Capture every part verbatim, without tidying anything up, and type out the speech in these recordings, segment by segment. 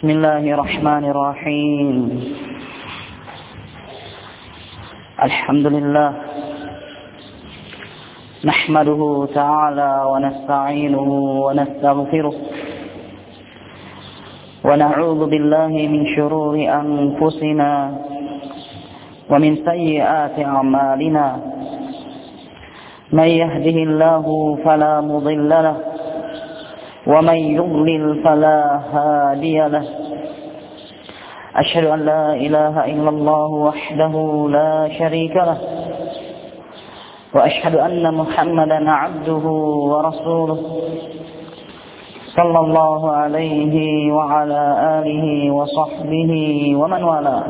Bismillahirrahmanirrahim. Alhamdulillah. Nahmaduhu ta'ala wa nasta'inuhu wa nastaghfiruh. Wa na'udzu billahi min shururi anfusina wa min sayyiati a'malina. May yahdihillahu fala mudilla lahu ومن يضلل فلا هادي له أشهد أن لا إله إلا الله وحده لا شريك له وأشهد أن محمدا عبده ورسوله صلى الله عليه وعلى آله وصحبه ومن والاه.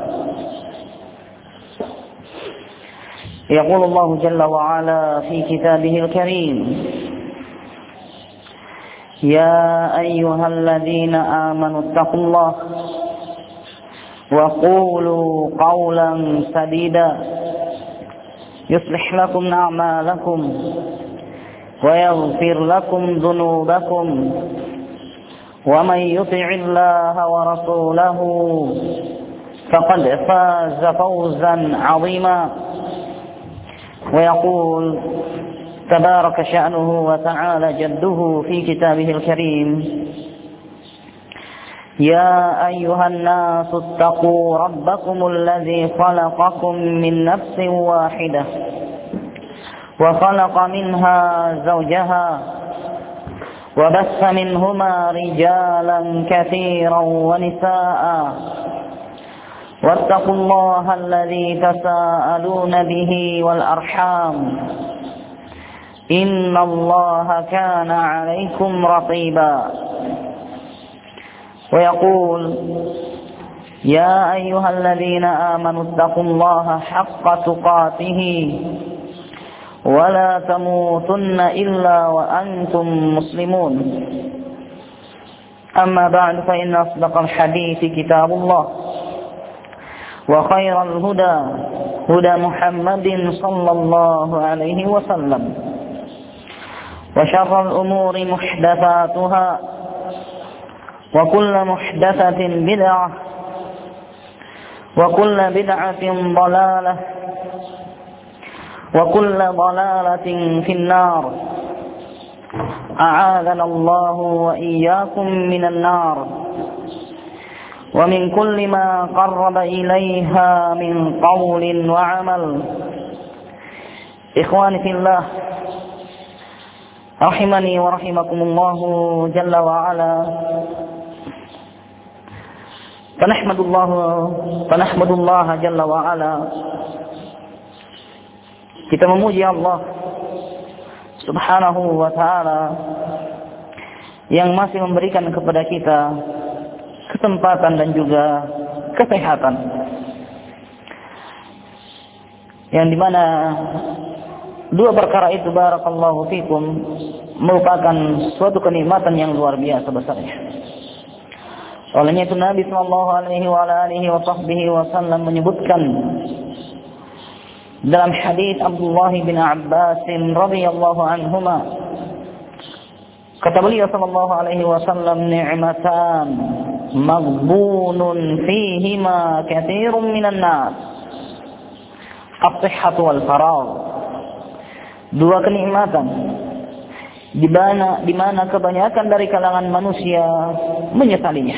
يقول الله جل وعلا في كتابه الكريم: يا أيها الذين آمنوا اتقوا الله وقولوا قولا سديدا يصلح لكم أعمالكم ويغفر لكم ذنوبكم ومن يطع الله ورسوله فقد فاز فوزا عظيما. ويقول تبارك شأنه وتعالى جده في كتابه الكريم: يا أيها الناس اتقوا ربكم الذي خلقكم من نفس واحدة وخلق منها زوجها وبث منهما رجالا كثيرا ونساء واتقوا الله الذي تساءلون به والأرحام إن الله كان عليكم رقيبا. ويقول: يا أيها الذين آمنوا اتقوا الله حق تقاته ولا تموتن إلا وأنتم مسلمون. أما بعد، فإن أصدق الحديث كتاب الله وخير الهدى هدى محمد صلى الله عليه وسلم وشر الأمور محدثاتها وكل محدثة بدعة وكل بدعة ضلالة وكل ضلالة في النار. أعاذنا الله وإياكم من النار ومن كل ما قرب إليها من قول وعمل. إخواني في الله rahimani wa rahimakumullahu jalla wa ala. Fanahmadullahu fanahmadullah jalla wa ala. Kita memuji Allah Subhanahu wa ta'ala yang masih memberikan kepada kita kesempatan dan juga kesehatan, yang dimana dua perkara itu, barakallahu fikum, merupakan suatu kenikmatan yang luar biasa besarnya. Olehnya itu Nabi sallallahu alaihi wa alihi wa sahbihi wasallam menyebutkan dalam hadis Abdullah bin Abbas radhiyallahu anhuma, kata beliau sallallahu alaihi wasallam: ni'matan maghbunun fihima katsirun minan nas, as-sihhatu wal faragh. Dua kenikmatan di mana di mana kebanyakan dari kalangan manusia menyesalinya,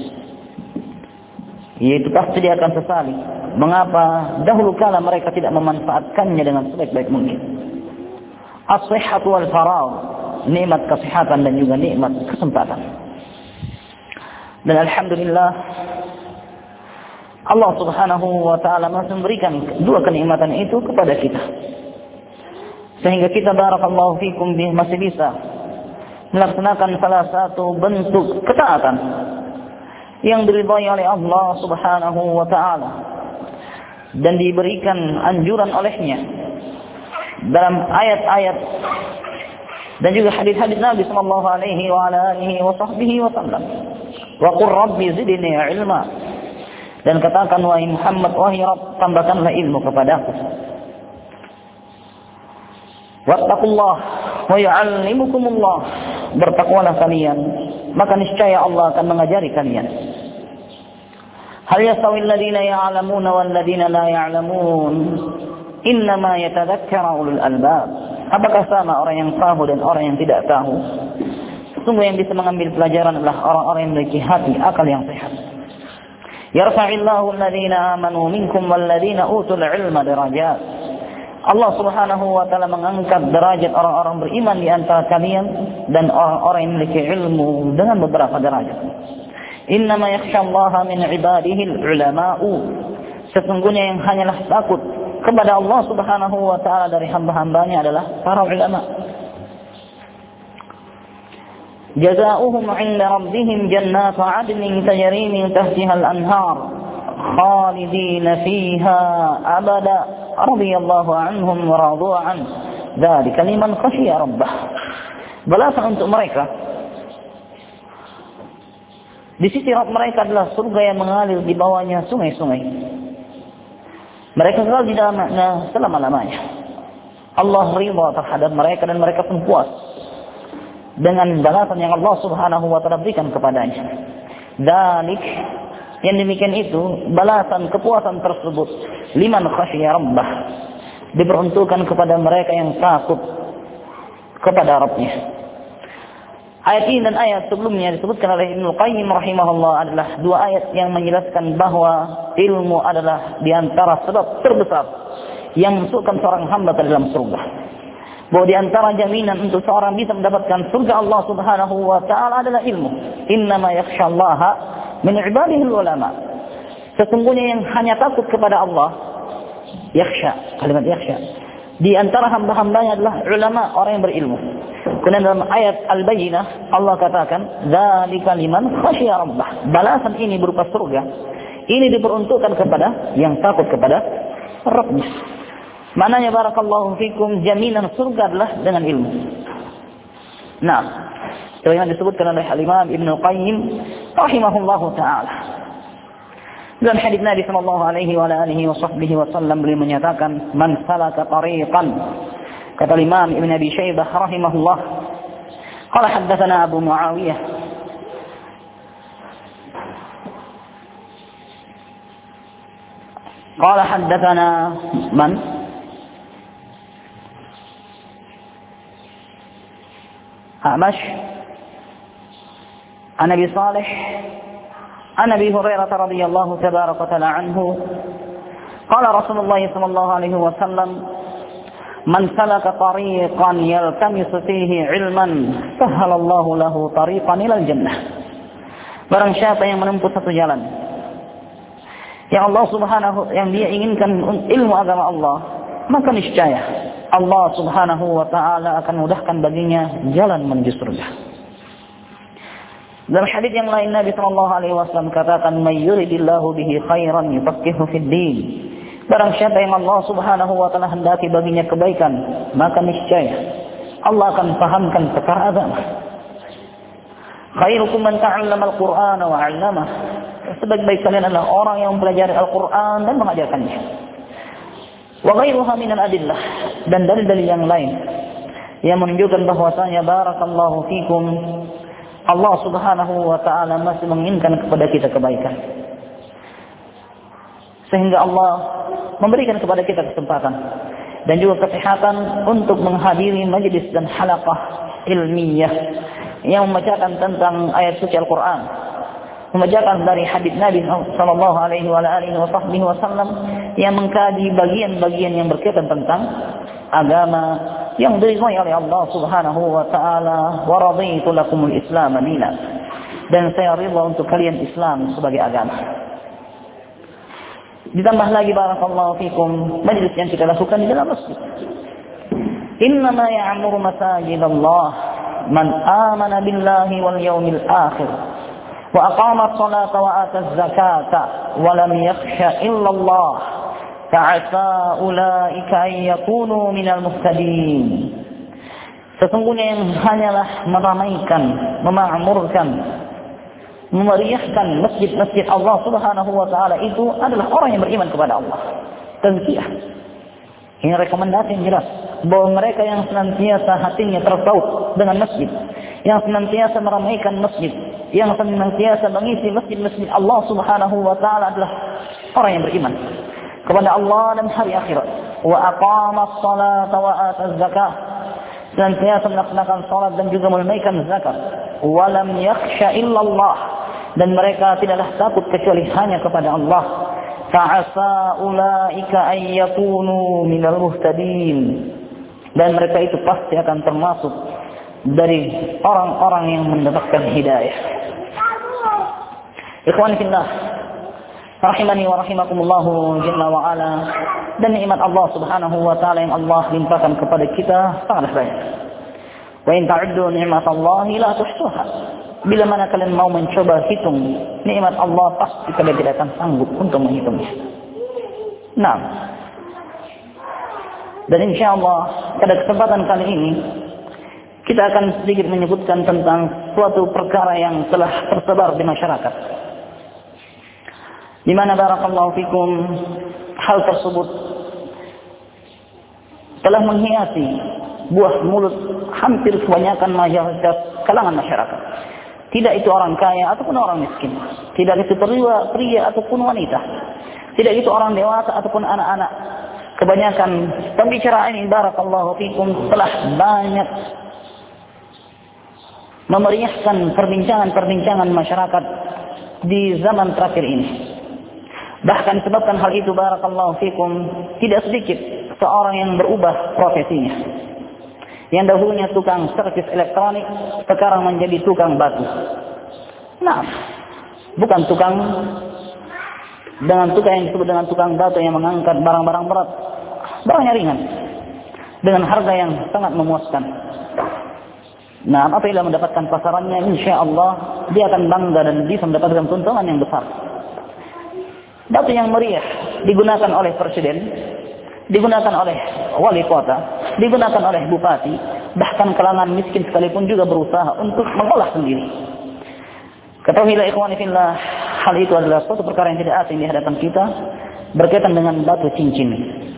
yaitu pasti dia akan sesali mengapa dahulu kala mereka tidak memanfaatkannya dengan sebaik-baik mungkin. As-sihhatu wal faragh, nikmat kesehatan dan juga nikmat kesempatan. Dan alhamdulillah Allah Subhanahu wa ta'ala masih memberikan dua kenikmatan itu kepada kita, sehingga kita, barakallahu fikum, masih bisa melaksanakan salah satu bentuk ketaatan yang diridhai oleh Allah Subhanahu wa ta'ala dan diberikan anjuran olehnya dalam ayat-ayat dan juga hadis-hadis Nabi sallallahu alaihi wa alihi wa sahbihi wasallam. Wa qur rabbi zidni ilma, dan katakan wahai Muhammad, wahai Rabb, tambahkanlah ilmu kepadaku. Wattaqullah wa yu'allimukumullah, bertakwalah kalian, maka niscaya Allah akan mengajari kalian. Hal yastawi alladziina ya'lamuuna wal ladziina la ya'lamuun? Innama yatadzakkara ulul albab. Apakah sama orang yang tahu dan orang yang tidak tahu? Sungguh yang bisa mengambil pelajaran adalah orang-orang yang memiliki hati, akal yang sehat. Yarfa'illahu alladziina aamanu minkum wal ladziina utul 'ilma darajat. Allah Subhanahu wa taala mengangkat derajat orang-orang beriman di antara kalian dan orang-orang yang memiliki ilmu dengan beberapa derajat. Innama yakhshallaha min 'ibadihi al-'ulama'u. Sesungguhnya yang hanyalah takut kepada Allah Subhanahu wa taala dari hamba-hambanya adalah para ulama. Jazaohum 'inda rabbihim jannatu 'adnin tajri min tahtiha al-anhar khalidina fiha abada radhiyallahu anhum wa radu an. Dzalika liman khashiya rabbah. Balasan untuk mereka di sisi Rabb mereka adalah surga yang mengalir di bawahnya sungai-sungai. Mereka kekal di dalamnya selama-lamanya. Allah ridha terhadap mereka dan mereka pun puas dengan balasan yang Allah Subhanahu wa taala berikan kepadanya. Dzalik, yang demikian itu, balasan kepuasan tersebut liman khasyiya rabbah, diperuntukkan kepada mereka yang takut kepada Rabbnya. Ayat ini dan ayat sebelumnya disebutkan oleh Ibnu Qayyim rahimahullah adalah dua ayat yang menjelaskan bahwa ilmu adalah di antara sebab terbesar yang masukkan seorang hamba ke dalam surga. Bahwa di antara jaminan untuk seorang bisa mendapatkan surga Allah Subhanahu wa taala adalah ilmu. Innama yakhshallaha min ibadihi ulama. Sesungguhnya yang hanya takut kepada Allah, yakhsha, kalimat yakhsha, di antara hamba-hambanya adalah ulama, orang yang berilmu. Kemudian dalam ayat Al-Bayyinah Allah katakan, dzalika liman khasyiya rabbah. Balasan ini berupa surga. Ini diperuntukkan kepada yang takut kepada Rabbnya. Maknanya barakallahu fikum, jaminan surga adalah dengan ilmu. Nah, sebagaimana disebutkan oleh Al-Imam Ibnu Qayyim rahimahullahu taala. Dalam hadis Nabi sallallahu alaihi wa alihi wasallam beliau menyatakan, man salaka tariqan, kata Imam Ibn Abi Syaibah rahimahullah, qala haddatsana Abu Muawiyah qala haddatsana man Amash an Abi Salih an Abi Hurairah radhiyallahu tabaraka ta'ala anhu qala Rasulullah sallallahu alaihi wasallam, man salaka tariqan yaltamisu fihi ilman sahhalallahu lahu tariqan ilal jannah. Barang siapa yang menempuh satu jalan yang Allah Subhanahu yang dia inginkan ilmu agama Allah, maka niscaya Allah Subhanahu wa taala akan mudahkan baginya jalan menuju surga. Dalam hadis yang lain Nabi sallallahu alaihi wasallam katakan, may yuridillahu bihi khairan yufaqihuhu fid din. Barang siapa yang Allah Subhanahu wa taala hendaki baginya kebaikan, maka niscaya Allah akan fahamkan perkara agama. Khairukum man ta'allama al-Qur'ana wa 'allamah. Sebaik-baik kalian adalah orang yang mempelajari Al-Qur'an dan mengajarkannya. Wa ghairuha min al-adillah, dan dalil-dalil yang lain yang menunjukkan bahwasanya barakallahu fikum, Allah Subhanahu wa taala masih menginginkan kepada kita kebaikan. Sehingga Allah memberikan kepada kita kesempatan dan juga kesehatan untuk menghadiri majlis dan halaqah ilmiah yang membacakan tentang ayat suci Al-Quran, membacakan dari hadis Nabi sallallahu alaihi wasallam yang mengkaji bagian-bagian yang berkaitan tentang agama yang diridhai oleh Allah Subhanahu wa taala. Wa raditu lakumul Islam dinan, dan saya ridha untuk kalian Islam sebagai agama. Ditambah lagi barakallahu fikum, majlis yang kita lakukan di dalam masjid. Innama ya'muru masajidallah man amana billahi wal yawmil akhir wa aqama as-salata wa ata az-zakata wa lam yakhsha illa Allah ta'asa ulaika ay yakunu minal muhtadin. Sesungguhnya yang hanyalah meramaikan, memakmurkan, memeriahkan masjid-masjid Allah Subhanahu wa taala itu adalah orang yang beriman kepada Allah. Tazkiyah. Ini rekomendasi yang jelas bahwa mereka yang senantiasa hatinya terpaut dengan masjid, yang senantiasa meramaikan masjid, yang senantiasa mengisi masjid-masjid Allah Subhanahu wa taala adalah orang yang beriman kepada Allah dan hari akhirat. Wa aqamas salata wa ataz zakah, senantiasa melaksanakan salat dan juga menunaikan zakat. Wa lam yakhsha illallah, dan mereka tidaklah takut kecuali hanya kepada Allah. Fa'asa ulaika ay yakunu minal muhtadin, dan mereka itu pasti akan termasuk dari orang-orang yang mendapatkan hidayah. Ikhwani fillah, rahimani wa rahimakumullahu jalla wa ala. Dan nikmat Allah Subhanahu wa taala yang Allah limpahkan kepada kita sangatlah banyak. Wa in ta'uddu ni'matallahi la tuhsuha. Bila mana kalian mau mencoba hitung nikmat Allah, pasti kalian tidak akan sanggup untuk menghitungnya. Nah, dan insyaallah pada kesempatan kali ini kita akan sedikit menyebutkan tentang suatu perkara yang telah tersebar di masyarakat, di mana barakallahu fikum hal tersebut telah menghiasi buah mulut hampir kebanyakan mayoritas kalangan masyarakat. Tidak itu orang kaya ataupun orang miskin, tidak itu pria, pria ataupun wanita, tidak itu orang dewasa ataupun anak-anak. Kebanyakan pembicaraan ini barakallahu fikum telah banyak memeriahkan perbincangan-perbincangan masyarakat di zaman terakhir ini. Bahkan sebabkan hal itu barakallahu fikum, tidak sedikit seorang yang berubah profesinya. Yang dahulunya tukang servis elektronik, sekarang menjadi tukang batu. Nah, bukan tukang dengan tukang yang disebut dengan tukang batu yang mengangkat barang-barang berat, barangnya ringan, dengan harga yang sangat memuaskan. Nah, apabila mendapatkan pasarannya, insya Allah dia akan bangga dan bisa mendapatkan keuntungan yang besar. Batu yang meriah digunakan oleh presiden, digunakan oleh wali kota, digunakan oleh bupati, bahkan kalangan miskin sekalipun juga berusaha untuk mengolah sendiri. Ketahuilah ikhwani fillah, hal itu adalah suatu perkara yang tidak asing di hadapan kita, berkaitan dengan batu cincin.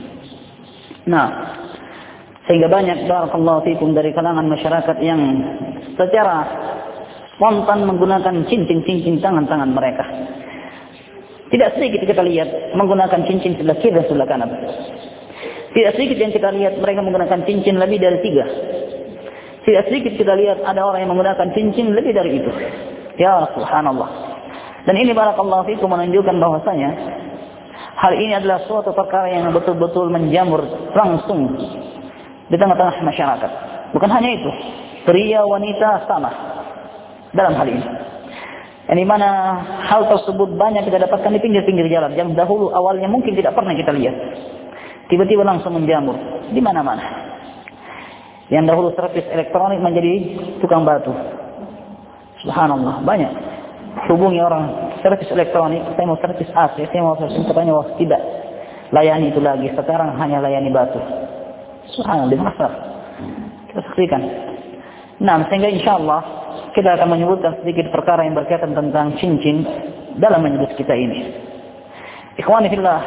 Nah, sehingga banyak barakallahu fikum dari kalangan masyarakat yang secara spontan menggunakan cincin-cincin tangan-tangan mereka. Tidak sedikit kita lihat menggunakan cincin sebelah kiri dan sebelah kanan. Tidak sedikit yang kita lihat mereka menggunakan cincin lebih dari tiga. Tidak sedikit kita lihat ada orang yang menggunakan cincin lebih dari itu. Ya subhanallah. Dan ini barakallahu fikum menunjukkan bahwasanya hal ini adalah suatu perkara yang betul-betul menjamur langsung di tengah-tengah masyarakat. Bukan hanya itu, pria wanita sama dalam hal ini. Yang dimana hal tersebut banyak kita dapatkan di pinggir-pinggir jalan yang dahulu awalnya mungkin tidak pernah kita lihat, tiba-tiba langsung menjamur di mana-mana. Yang dahulu servis elektronik menjadi tukang batu. Subhanallah, banyak. Hubungi orang servis elektronik, saya mau servis A C, saya mau servis, katanya wah tidak layani itu lagi, sekarang hanya layani batu. Subhanallah, di pasar kita saksikan. Nah, sehingga insyaallah kita akan menyebutkan sedikit perkara yang berkaitan tentang cincin dalam majelis kita ini. Ikhwani fillah,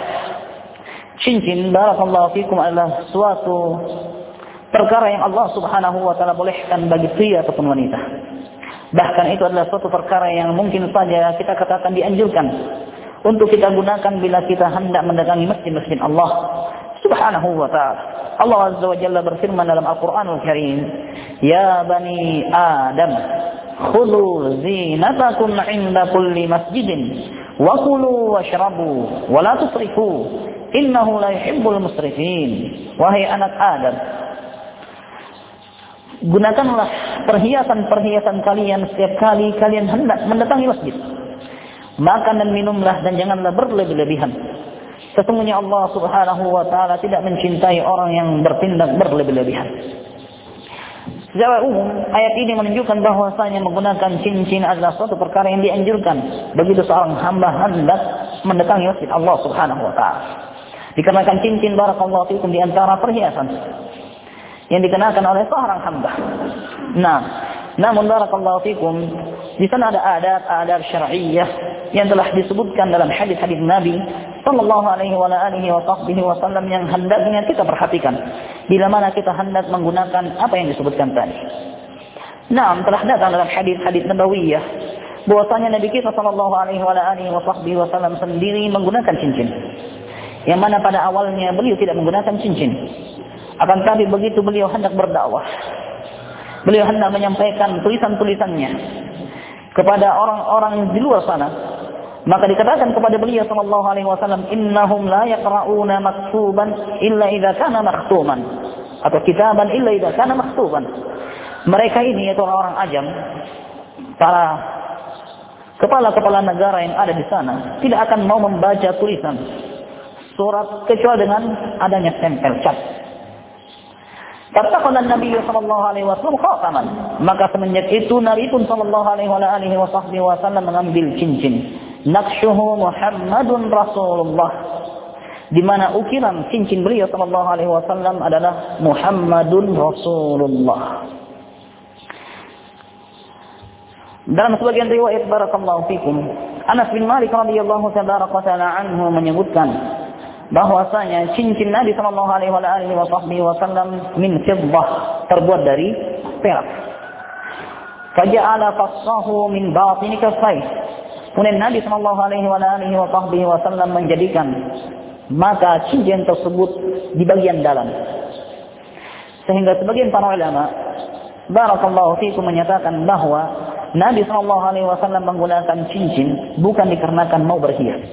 cincin barakallahu fikum adalah suatu perkara yang Allah Subhanahu wa taala bolehkan bagi pria ataupun wanita. Bahkan itu adalah suatu perkara yang mungkin saja kita katakan dianjurkan untuk kita gunakan bila kita hendak mendatangi masjid-masjid Allah Subhanahu wa taala. Allah Azza wa Jalla berfirman dalam Al-Qur'anul Karim, "Ya bani Adam, khudhu zinatakum 'inda kulli masjidin wa kulu washrabu wa la tusrifu innahu la yuhibbul musrifin." Wahai anak Adam, gunakanlah perhiasan-perhiasan kalian setiap kali kalian hendak mendatangi masjid. Makan dan minumlah dan janganlah berlebih-lebihan. Sesungguhnya Allah Subhanahu wa taala tidak mencintai orang yang bertindak berlebih-lebihan. Secara umum, ayat ini menunjukkan bahwasanya menggunakan cincin adalah suatu perkara yang dianjurkan begitu seorang hamba hendak mendatangi masjid Allah Subhanahu wa taala. Dikarenakan cincin barakallahu fikum di antara perhiasan yang dikenakan oleh seorang hamba. Nah, namun barakallahu fikum di sana ada adat-adat syar'iyyah yang telah disebutkan dalam hadis-hadis Nabi sallallahu alaihi wa alihi wa sahbihi wasallam yang hendaknya kita perhatikan bila mana kita hendak menggunakan apa yang disebutkan tadi. Nah, telah datang dalam hadis-hadis nabawiyah bahwasanya Nabi kita sallallahu alaihi wasallam sendiri menggunakan cincin. Yang mana pada awalnya beliau tidak menggunakan cincin. Akan tapi begitu beliau hendak berdakwah, beliau hendak menyampaikan tulisan-tulisannya kepada orang-orang di luar sana, maka dikatakan kepada beliau sallallahu alaihi wasallam, innahum la yaqra'una maktuban illa idza kana makhtuman, atau kitaban illa idza kana makhtuban. Mereka ini yaitu orang-orang ajam, para kepala-kepala negara yang ada di sana, tidak akan mau membaca tulisan surat kecuali dengan adanya stempel cap. Katakan Nabi sallallahu alaihi wasallam khataman, maka semenjak itu Nabi pun sallallahu alaihi wasallam mengambil cincin. Naqshuhu Muhammadun Rasulullah, di mana ukiran cincin beliau sallallahu alaihi wasallam adalah Muhammadun Rasulullah. Dalam sebagian riwayat barakallahu fikum, Anas bin Malik radhiyallahu ta'ala anhu menyebutkan bahwasanya cincin Nabi sallallahu alaihi wasallam min fiddah, terbuat dari perak. Faja'ala fassahu min batini kaffayhi. Kemudian Nabi sallallahu alaihi wasallam menjadikan mata cincin tersebut di bagian dalam. Sehingga sebagian para ulama barakallahu fikum menyatakan bahwa Nabi sallallahu alaihi wasallam menggunakan cincin bukan dikarenakan mau berhias.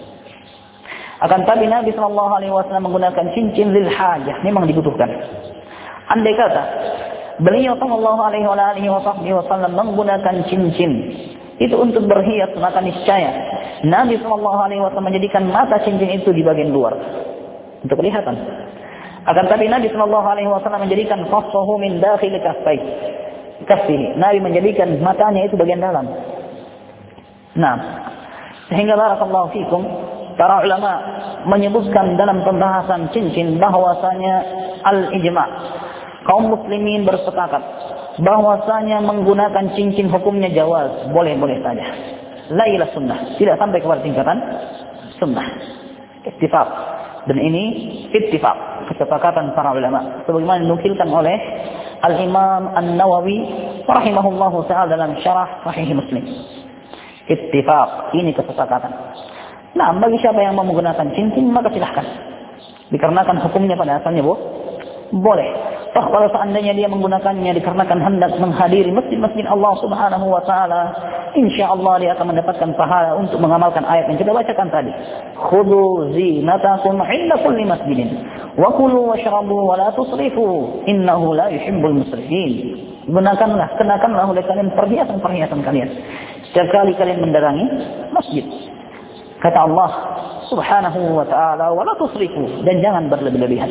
Akan tapi Nabi sallallahu alaihi wasallam menggunakan cincin lil hajah, memang dibutuhkan. Andai kata beliau sallallahu alaihi wasallam menggunakan cincin itu untuk berhias, maka niscaya Nabi sallallahu alaihi wasallam menjadikan mata cincin itu di bagian luar untuk kelihatan. Akan tapi Nabi sallallahu alaihi wasallam menjadikan fassahu min dakhil kaffai. Kaffihi. Nabi menjadikan matanya itu bagian dalam. Nah, sehingga barakallahu fikum, para ulama menyebutkan dalam pembahasan cincin bahwasanya al-ijma', kaum muslimin bersepakat bahwasanya menggunakan cincin hukumnya jawaz, boleh-boleh saja. La ila sunnah, tidak sampai kepada tingkatan sunnah. Ittifaq. Dan ini ittifaq, kesepakatan para ulama sebagaimana dinukilkan oleh Al-Imam An-Nawawi rahimahullahu ta'ala dalam syarah Sahih Muslim. Ittifaq, ini kesepakatan. Nah, bagi siapa yang mau menggunakan cincin maka silahkan. Dikarenakan hukumnya pada asalnya bu, boleh. Toh kalau seandainya dia menggunakannya dikarenakan hendak menghadiri masjid-masjid Allah Subhanahu wa taala, insyaallah dia akan mendapatkan pahala untuk mengamalkan ayat yang kita bacakan tadi. Khudhu zinatakum 'inda kulli masjidin wa kulu washrabu wa la tusrifu innahu la yuhibbul musrifin. Gunakanlah, kenakanlah oleh kalian perhiasan-perhiasan kalian setiap kali kalian mendatangi masjid. Kata Allah Subhanahu wa taala, wa la tusrifu, dan jangan berlebih-lebihan.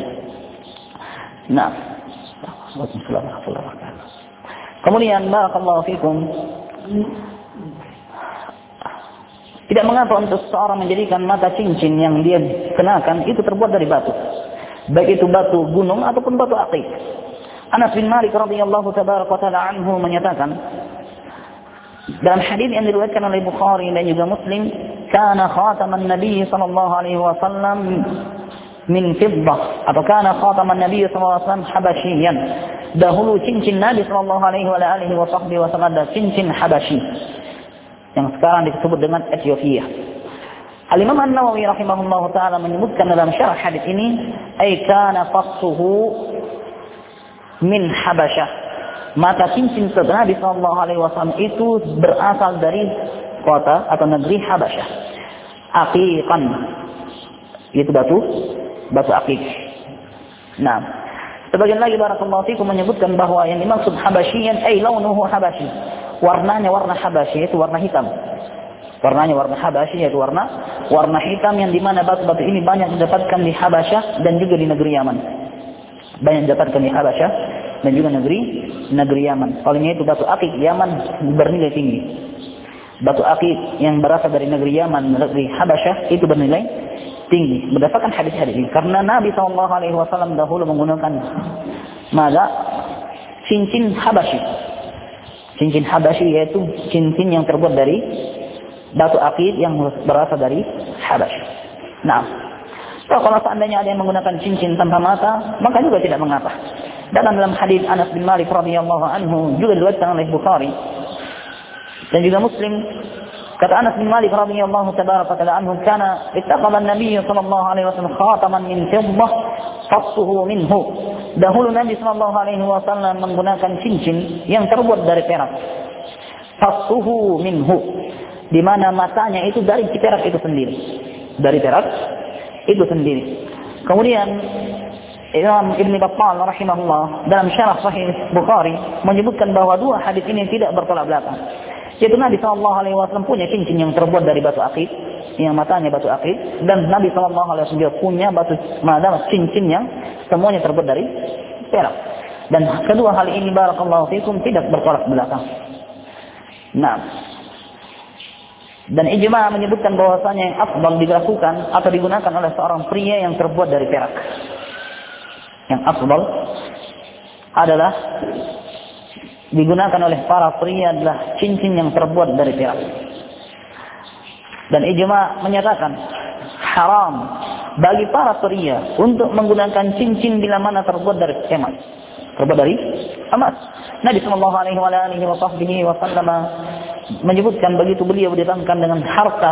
Nah, kemudian barakallahu fikum, tidak mengapa untuk seseorang menjadikan mata cincin yang dia kenakan itu terbuat dari batu, baik itu batu gunung ataupun batu akik. Anas bin Malik radhiyallahu taala anhu menyatakan dalam hadis yang diriwayatkan oleh Bukhari dan juga Muslim, kana khataman Nabi sallallahu alaihi wasallam min fiddah, atau kana khataman Nabi sallallahu alaihi wasallam habasyian. Dahulu cincin Nabi sallallahu alaihi wasallam adalah cincin Habasyi yang sekarang disebut dengan Ethiopia. Al-Imam An-Nawawi rahimahullahu taala menyebutkan dalam syarah hadis ini, ay kana fassuhu min Habasyah. Mata cincin Nabi sallallahu alaihi wasallam itu berasal dari kota atau negeri Habasyah. Aqiqan, itu batu batu akik. Nah, sebagian lagi barakallahu fikum menyebutkan bahwa yang dimaksud Habasyian ay launuhu Habasyi. Warnanya warna Habasyi, itu warna hitam. Warnanya warna Habasyi, yaitu warna warna hitam yang dimana batu-batu ini banyak didapatkan di Habasyah dan juga di negeri Yaman. Banyak didapatkan di Habasyah dan juga negeri negeri Yaman. Olehnya itu batu akik Yaman bernilai tinggi. Batu akik yang berasal dari negeri Yaman, negeri Habasyah itu bernilai tinggi berdasarkan hadis-hadis ini, karena Nabi sallallahu alaihi wasallam dahulu menggunakan mada cincin Habasyi. Cincin Habasyi yaitu cincin yang terbuat dari batu akik yang berasal dari Habasyi. Nah, so, kalau seandainya ada yang menggunakan cincin tanpa mata, maka juga tidak mengapa. Dan dalam hadis Anas bin Malik radhiyallahu anhu juga diriwayatkan oleh Bukhari, Dan juga Muslim, kata Anas bin Malik radhiyallahu tabaraka ta'ala anhu, kana ittaqala an-nabiy sallallahu alaihi wasallam khataman min fiddah fassuhu minhu. Dahulu Nabi sallallahu alaihi wasallam menggunakan cincin yang terbuat dari perak. Fassuhu minhu, di mana matanya itu dari perak itu sendiri. Dari perak itu sendiri. Kemudian Imam Ibn Battal rahimahullah dalam syarah Sahih Bukhari menyebutkan bahwa dua hadis ini tidak bertolak belakang. Yaitu Nabi sallallahu alaihi wasallam punya cincin yang terbuat dari batu akik, yang matanya batu akik, dan Nabi sallallahu alaihi wasallam juga punya batu madam cincin yang semuanya terbuat dari perak. Dan kedua hal ini barakallahu fikum tidak bertolak belakang. Nah, dan ijma' menyebutkan bahwasanya yang afdal dilakukan atau digunakan oleh seorang pria yang terbuat dari perak. Yang afdal adalah digunakan oleh para pria adalah cincin yang terbuat dari perak. Dan ijma' menyatakan haram bagi para pria untuk menggunakan cincin bila mana terbuat dari emas. Terbuat dari emas. Nabi sallallahu alaihi wasallam menyebutkan begitu beliau didatangkan dengan harta,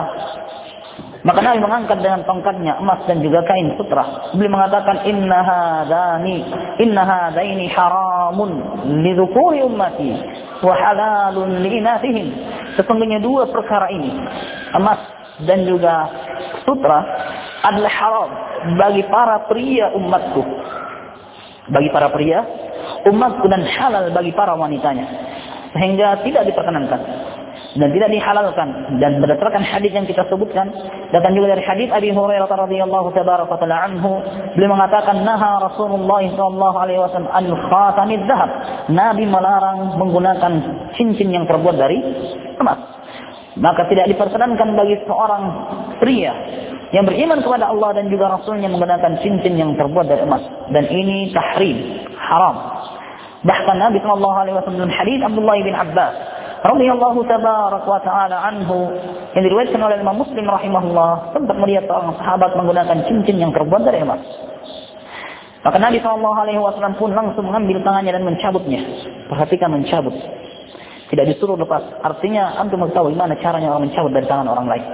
maka Nabi mengangkat dengan tongkatnya emas dan juga kain sutra. Beliau mengatakan inna hadani inna hadaini haramun lidzukuri ummati wa halalun liinathihim. Sesungguhnya dua perkara ini, emas dan juga sutra, adalah haram bagi para pria umatku. Bagi para pria umatku dan halal bagi para wanitanya. Sehingga tidak diperkenankan dan tidak dihalalkan. Dan berdasarkan hadis yang kita sebutkan, datang juga dari hadis Abi Hurairah radhiyallahu tabaraka taala anhu, beliau mengatakan naha Rasulullah sallallahu alaihi wasallam an khatamid dzahab. Nabi melarang menggunakan cincin yang terbuat dari emas. Maka tidak diperkenankan bagi seorang pria yang beriman kepada Allah dan juga Rasulnya menggunakan cincin yang terbuat dari emas. Dan ini tahrim, haram. Bahkan Nabi sallallahu alaihi wasallam dalam hadis Abdullah bin Abbas radhiyallahu tabaraka wa taala anhu yang diriwayatkan oleh Imam Muslim rahimahullah, sempat melihat seorang sahabat menggunakan cincin yang terbuat dari emas. Maka Nabi sallallahu alaihi wasallam pun langsung mengambil tangannya dan mencabutnya. Perhatikan, mencabut. Tidak disuruh lepas. Artinya antum mengetahui bagaimana caranya orang mencabut dari tangan orang lain.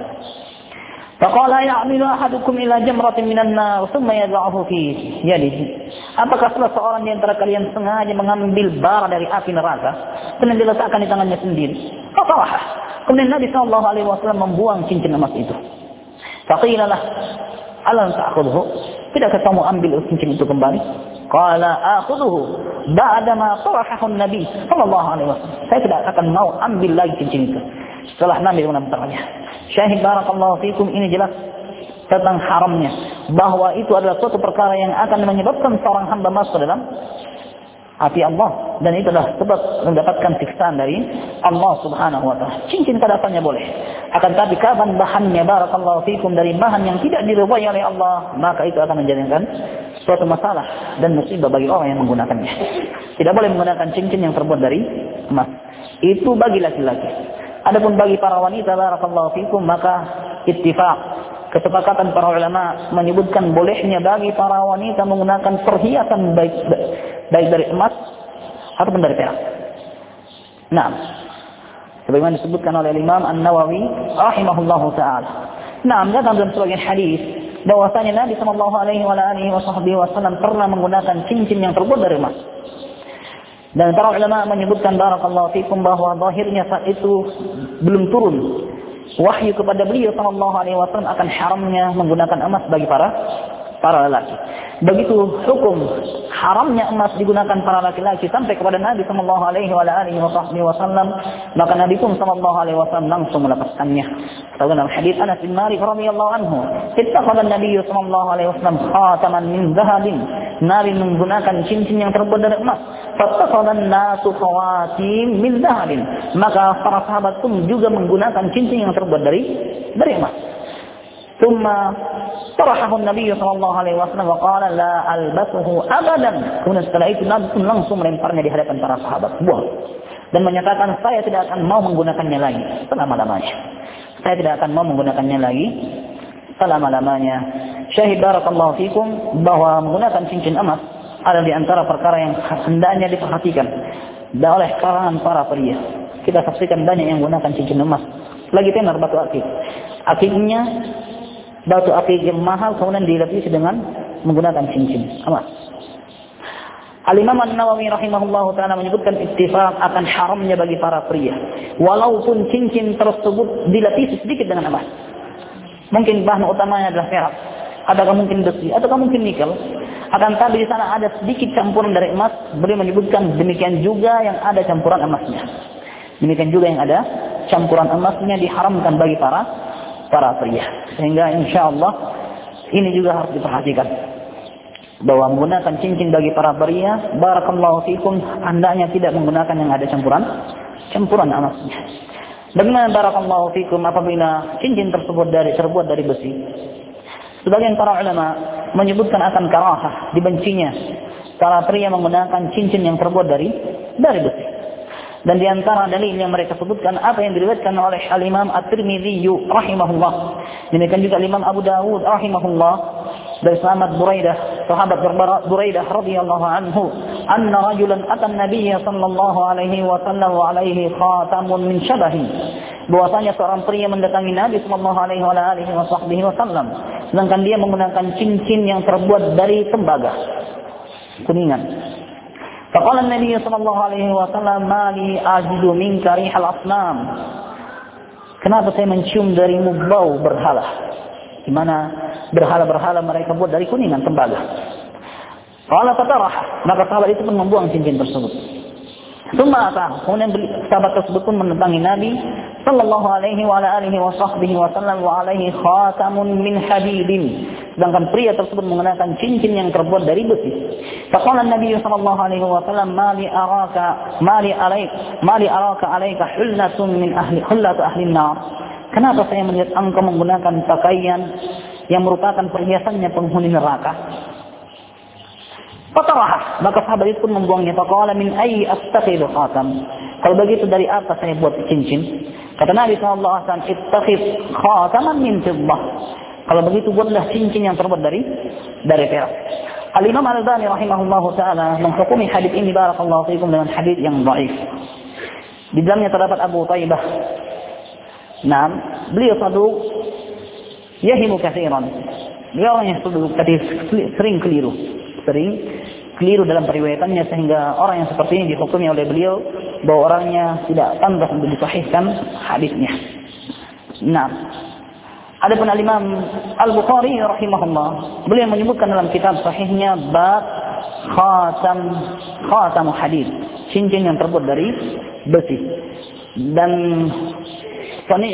Faqala ya'milu ahadukum ila jamratin minan nar thumma yad'uhu fi yadihi. Apakah salah seorang di antara kalian sengaja mengambil bara dari api neraka dan diletakkan di tangannya sendiri? Faqala. Kemudian Nabi sallallahu alaihi wasallam membuang cincin emas itu. Faqila lah, "Alam ta'khudhu?" Tidakkah kamu ambil cincin itu kembali? Qala akhudhu ba'da ma tarahahu an-nabi sallallahu alaihi wasallam. Saya tidak akan mau ambil lagi cincin itu setelah Nabi menampaknya. Syahid barakallahu fikum, ini jelas tentang haramnya, bahwa itu adalah suatu perkara yang akan menyebabkan seorang hamba masuk dalam api Allah, dan itu adalah sebab mendapatkan siksaan dari Allah Subhanahu wa taala. Cincin pada asalnya boleh, akan tapi kapan bahannya barakallahu fikum dari bahan yang tidak diridhai oleh Allah, maka itu akan menjadikan suatu masalah dan musibah bagi orang yang menggunakannya. Tidak boleh menggunakan cincin yang terbuat dari emas. Itu bagi laki-laki. Adapun bagi para wanita barakallahu fikum, maka ittifaq, kesepakatan para ulama menyebutkan bolehnya bagi para wanita menggunakan perhiasan baik baik dari emas ataupun dari perak. Nah, sebagaimana disebutkan oleh Imam An-Nawawi rahimahullahu taala. Nah, datang dalam sebagian hadis bahwasanya Nabi sallallahu alaihi wasallam pernah menggunakan cincin yang terbuat dari emas. Dan para ulama menyebutkan barakallahu fikum bahwa zahirnya saat itu belum turun wahyu kepada beliau sallallahu alaihi wasallam akan haramnya menggunakan emas bagi para para lelaki. Begitu hukum haramnya emas digunakan para laki-laki sampai kepada Nabi sallallahu alaihi wasallam, maka Nabi pun sallallahu alaihi wasallam langsung melepaskannya. Dalam hadis Anas bin Malik radhiyallahu anhu, ittakhadha an-nabiy sallallahu alaihi wasallam khataman min dhahabin. Nabi menggunakan cincin yang terbuat dari emas. Fattakhadha an-nasu khawatim min dhahabin. Maka para sahabat pun juga menggunakan cincin yang terbuat dari dari emas. Thumma tarahahu an-nabiy sallallahu alaihi wasallam wa qala la albasuhu abadan. Kemudian setelah itu Nabi pun langsung melemparnya di hadapan para sahabat. Buang. Dan menyatakan, saya tidak akan mau menggunakannya lagi selama-lamanya. Saya tidak akan mau menggunakannya lagi selama-lamanya. Syahid barakallahu fikum bahwa menggunakan cincin emas adalah di antara perkara yang hendaknya diperhatikan oleh kalangan para pria. Kita saksikan banyak yang menggunakan cincin emas. Lagi tenar batu akik. Akiknya batu akik yang mahal kemudian dilapisi dengan menggunakan cincin emas. Al-Imam An-Nawawi rahimahullahu ta'ala menyebutkan ittifaq akan haramnya bagi para pria. Walaupun cincin tersebut dilapisi sedikit dengan emas. Mungkin bahan utamanya adalah perak. Adakah mungkin besi, ataukah mungkin nikel. Akan tapi di sana ada sedikit campuran dari emas. Beliau menyebutkan demikian juga yang ada campuran emasnya. Demikian juga yang ada campuran emasnya diharamkan bagi para para pria. Sehingga insyaallah ini juga harus diperhatikan. Bahwa menggunakan cincin bagi para pria, barakallahu fikum, hendaknya tidak menggunakan yang ada campuran campuran emasnya. Bagaimana barakallahu fikum apabila cincin tersebut dari terbuat dari besi? Sebagian para ulama menyebutkan akan karahah, dibencinya para pria menggunakan cincin yang terbuat dari dari besi. Dan di antara dalil yang mereka sebutkan apa yang diriwayatkan oleh Al-Imam At-Tirmidzi rahimahullah. Demikian juga Imam Abu Dawud rahimahullah dari sahabat Buraidah, sahabat Buraidah radhiyallahu anhu, anna rajulan ata an-nabiy sallallahu alaihi wasallam wa alaihi khatamun min shabahi. Bahwasanya seorang pria mendatangi Nabi sallallahu alaihi wasallam sedangkan dia menggunakan cincin yang terbuat dari tembaga kuningan. Faqala an-nabiy sallallahu alaihi wasallam ma li ajidu minka rihal asnam. Kenapa saya mencium darimu bau berhala? Di mana berhala-berhala mereka buat dari kuningan tembaga. Qala fatarah, maka sahabat itu pun membuang cincin tersebut. Tsumma ata, kemudian sahabat tersebut pun mendatangi Nabi sallallahu alaihi wa alihi wasallam wa alaihi khatamun min hadidin. Sedangkan pria tersebut menggunakan cincin yang terbuat dari besi. Faqala an-nabiy sallallahu alaihi wasallam ma li araka ma li alaik ma li araka alaika hullatun min ahli hullatu ahli an-nar. Kenapa saya melihat engkau menggunakan pakaian yang merupakan perhiasannya penghuni neraka? Fatarah, maka sahabat itu pun membuangnya. Faqala min ayyi astaqidu khatam. Kalau begitu dari apa saya buat cincin? Kata Nabi sallallahu alaihi wasallam, ittaqid khataman min fiddah. Kalau begitu buatlah cincin yang terbuat dari dari perak. Al-Imam Al-Albani rahimahullahu taala menghukumi hadis ini barakallahu fiikum dengan hadis yang dhaif. Di dalamnya terdapat Abu Thaibah. Nah, beliau saduq yahimu katsiran. Beliau orang yang saduq sering keliru. Sering keliru dalam periwayatannya sehingga orang yang seperti ini dihukumi oleh beliau bahwa orangnya tidak pantas untuk disahihkan hadisnya. Nah, adapun Al-Imam Al-Bukhari rahimahullah, beliau menyebutkan dalam kitab sahihnya bab khatam khatam hadis, cincin yang terbuat dari besi. Dan ini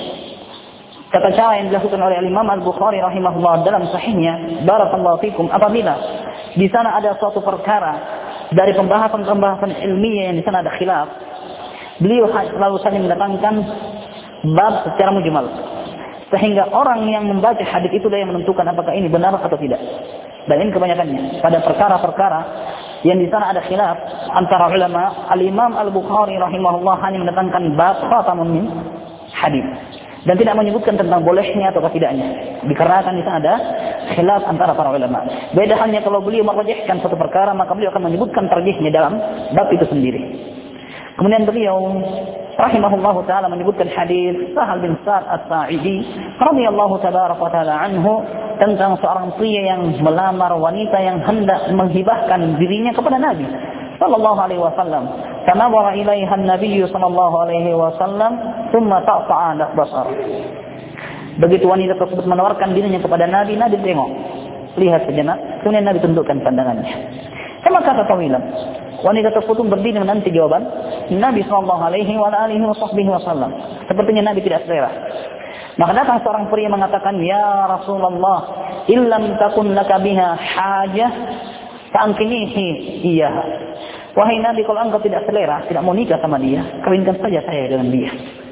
kata cara yang dilakukan oleh Imam Al-Bukhari rahimahullah dalam sahihnya, barakallahu fikum, apabila di sana ada suatu perkara dari pembahasan-pembahasan ilmiah yang di sana ada khilaf, beliau selalu saling mendatangkan bab secara mujmal, sehingga orang yang membaca hadis itu dia yang menentukan apakah ini benar atau tidak. Dan ini kebanyakannya pada perkara-perkara yang di sana ada khilaf antara ulama, Al-Imam Al-Bukhari rahimahullah hanya mendatangkan bab khatamun min hadis dan tidak menyebutkan tentang bolehnya atau tidaknya, dikarenakan di sana ada khilaf antara para ulama. Beda halnya kalau beliau merajihkan suatu perkara, maka beliau akan menyebutkan tarjihnya dalam bab itu sendiri. Kemudian beliau rahimahullahu taala menyebutkan hadis Sahal bin Sa'd As-Sa'idi radhiyallahu tabaraka wa taala anhu tentang seorang pria yang melamar wanita yang hendak menghibahkan dirinya kepada Nabi sallallahu alaihi wasallam. Fanawara ilaiha an-nabiy sallallahu alaihi wasallam thumma taqa'a basar. Begitu wanita tersebut menawarkan dirinya kepada Nabi, Nabi tengok, lihat sejenak, kemudian Nabi tundukkan pandangannya. Sama kata tawilan, wanita tersebut berdiri menanti jawaban Nabi sallallahu alaihi wa alihi wasallam. Sepertinya Nabi tidak selera. Maka datang seorang pria mengatakan, "Ya Rasulullah, illam takun laka biha hajah, fa'ankinihi iyaha." Wahai Nabi, kalau engkau tidak selera, tidak mau nikah sama dia, kawinkan saja saya dengan dia.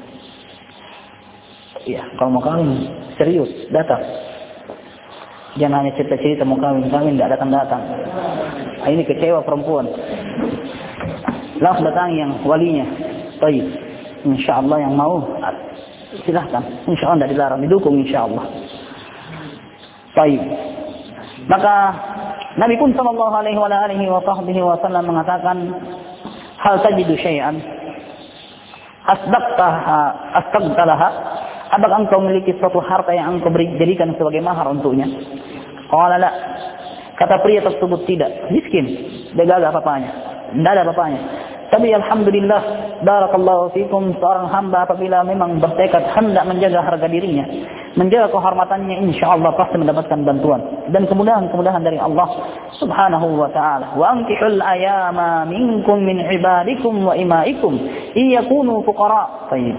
Ya, kalau mau kawin serius, datang. Jangan hanya cerita-cerita mau kawin-kawin, tidak datang-datang. Ini kecewa perempuan. Langsung datang yang walinya. Baik, insyaallah yang mau silahkan. Insyaallah tidak dilarang, didukung insyaallah. Baik. Maka Nabi pun sallallahu alaihi wa alihi wa sahbihi wasallam mengatakan, "Hal tajidu syai'an?" asdaqtaha astaqtalaha, apakah engkau memiliki suatu harta yang engkau beri, jadikan sebagai mahar untuknya? Qala la, kata pria tersebut tidak, miskin, dia gak ada apa-apanya, tidak ada apa-apanya. Tapi alhamdulillah, barakallahu fikum, seorang hamba apabila memang bertekad hendak menjaga harga dirinya, menjaga kehormatannya, insyaallah pasti mendapatkan bantuan dan kemudahan-kemudahan dari Allah Subhanahu wa taala. Wa ankihul ayama minkum min ibadikum wa imaikum iyakunu fuqara. Baik.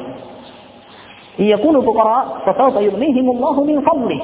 Iyakunu fuqara, fasawfa yughnihimullahu min fadlih.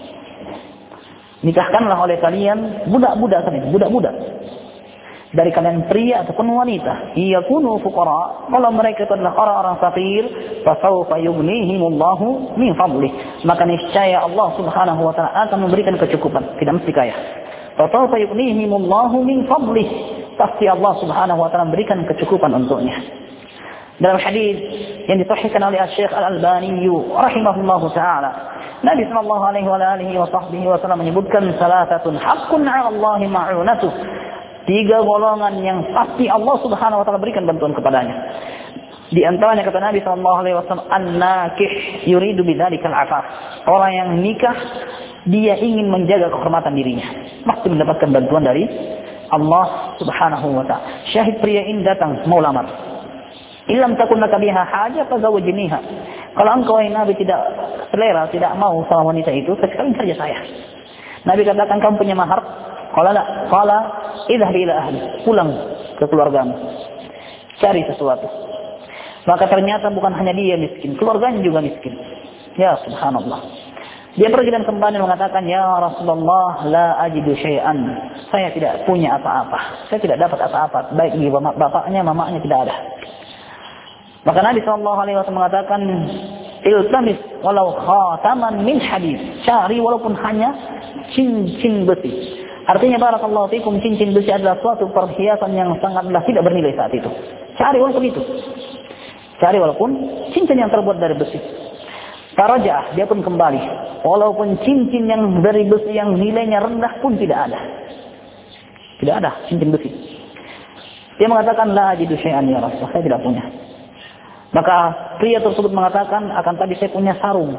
Nikahkanlah oleh kalian budak-budak kalian, budak-budak dari kalian pria ataupun wanita. Iyakunu fuqara, kalau mereka itu adalah orang-orang fakir, fasawfa yughnihimullahu min fadlih, maka niscaya Allah Subhanahu wa taala akan memberikan kecukupan, tidak mesti kaya. Fasawfa yughnihimullahu min fadlih, pasti Allah Subhanahu wa taala memberikan kecukupan untuknya. Dalam hadis yang disahihkan oleh Syekh Al-Albani rahimahullahu taala, Nabi sallallahu alaihi wa alihi wa sahbihi wasallam menyebutkan salasatun haqqun 'ala Allah ma'unatuh, tiga golongan yang pasti Allah Subhanahu wa taala berikan bantuan kepadanya. Di antaranya kata Nabi sallallahu alaihi wasallam, an-nakih yuridu bidzalikal afaf. Orang yang nikah dia ingin menjaga kehormatan dirinya, pasti mendapatkan bantuan dari Allah Subhanahu wa taala. Syahid pria ini datang mau lamar. Illam takun laka biha haja fazawwijniha. Kalau engkau wahai Nabi tidak selera, tidak mau sama wanita itu, sekali saja saya. Nabi katakan, kamu punya mahar? Qala la, qala idhhab ila ahli, pulang ke keluargamu, cari sesuatu. Maka ternyata bukan hanya dia miskin, keluarganya juga miskin. Ya subhanallah. Dia pergi dan kembali mengatakan, ya Rasulullah, la ajidu syai'an, saya tidak punya apa-apa, saya tidak dapat apa-apa, baik di bapaknya, mamanya tidak ada. Maka Nabi sallallahu alaihi wasallam mengatakan, iltamis walau khataman min hadid, cari walaupun hanya cincin besi. Artinya barakallahu fikum, cincin besi adalah suatu perhiasan yang sangatlah tidak bernilai saat itu. Cari walaupun itu. Cari walaupun cincin yang terbuat dari besi. Faraja'ah, dia pun kembali. Walaupun cincin yang dari besi yang nilainya rendah pun tidak ada. Tidak ada cincin besi. Dia mengatakan, la ajidu syai'an ya Rasulullah, saya tidak punya. Maka pria tersebut mengatakan, akan tadi saya punya sarung,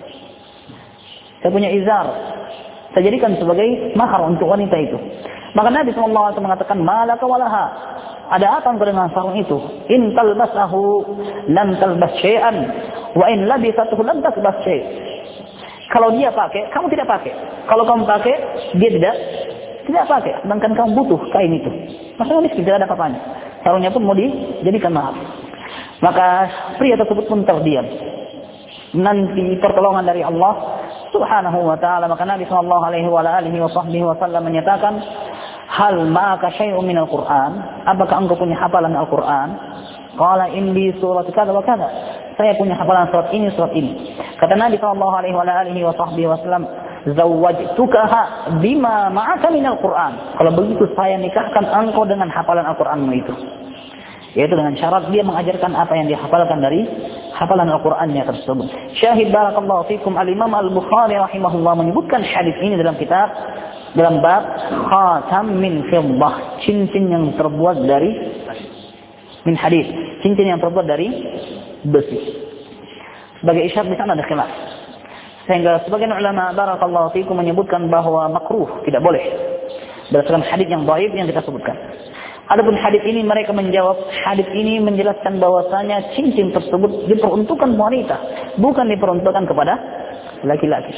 saya punya izar, saya jadikan sebagai mahar untuk wanita itu. Maka Nabi sallallahu alaihi wasallam mengatakan, malaka walaha, ada apa dengan sarung itu? In talbasahu lam talbas syai'an, wa in labisathu lam talbas syai'. Kalau dia pakai, kamu tidak pakai. Kalau kamu pakai, dia tidak tidak pakai. Sedangkan kamu butuh kain itu. Maksudnya miskin, tidak ada apa-apanya. Sarungnya pun mau dijadikan mahar. Maka pria tersebut pun terdiam. Nanti pertolongan dari Allah Subhanahu wa taala. Maka Nabi sallallahu alaihi wa alihi wasallam menyatakan, hal ma'aka syai'un minal Qur'an? Apakah engkau punya hafalan Al-Qur'an? Qala indi surat kada wa kada. Saya punya hafalan surat ini, surat ini. Kata Nabi sallallahu alaihi wa alihi wasallam, zawwajtukaha bima ma'aka minal Qur'an. Kalau begitu saya nikahkan engkau dengan hafalan Al-Qur'anmu itu. Yaitu dengan syarat dia mengajarkan apa yang dia hafalkan dari hafalan Al-Qur'annya tersebut. Syahid barakallahu fikum, Al-Imam Al-Bukhari rahimahullah menyebutkan hadis ini dalam kitab, dalam bab khatam min fiddah, cincin yang terbuat dari min hadid, cincin yang terbuat dari besi. Sebagai isyarat di sana ada khilaf. Sehingga sebagian ulama barakallahu fikum menyebutkan bahwa makruh, tidak boleh, berdasarkan hadis yang dhaif yang kita sebutkan. Adapun hadis ini mereka menjawab, hadis ini menjelaskan bahwasanya cincin tersebut diperuntukkan wanita, bukan diperuntukkan kepada laki-laki.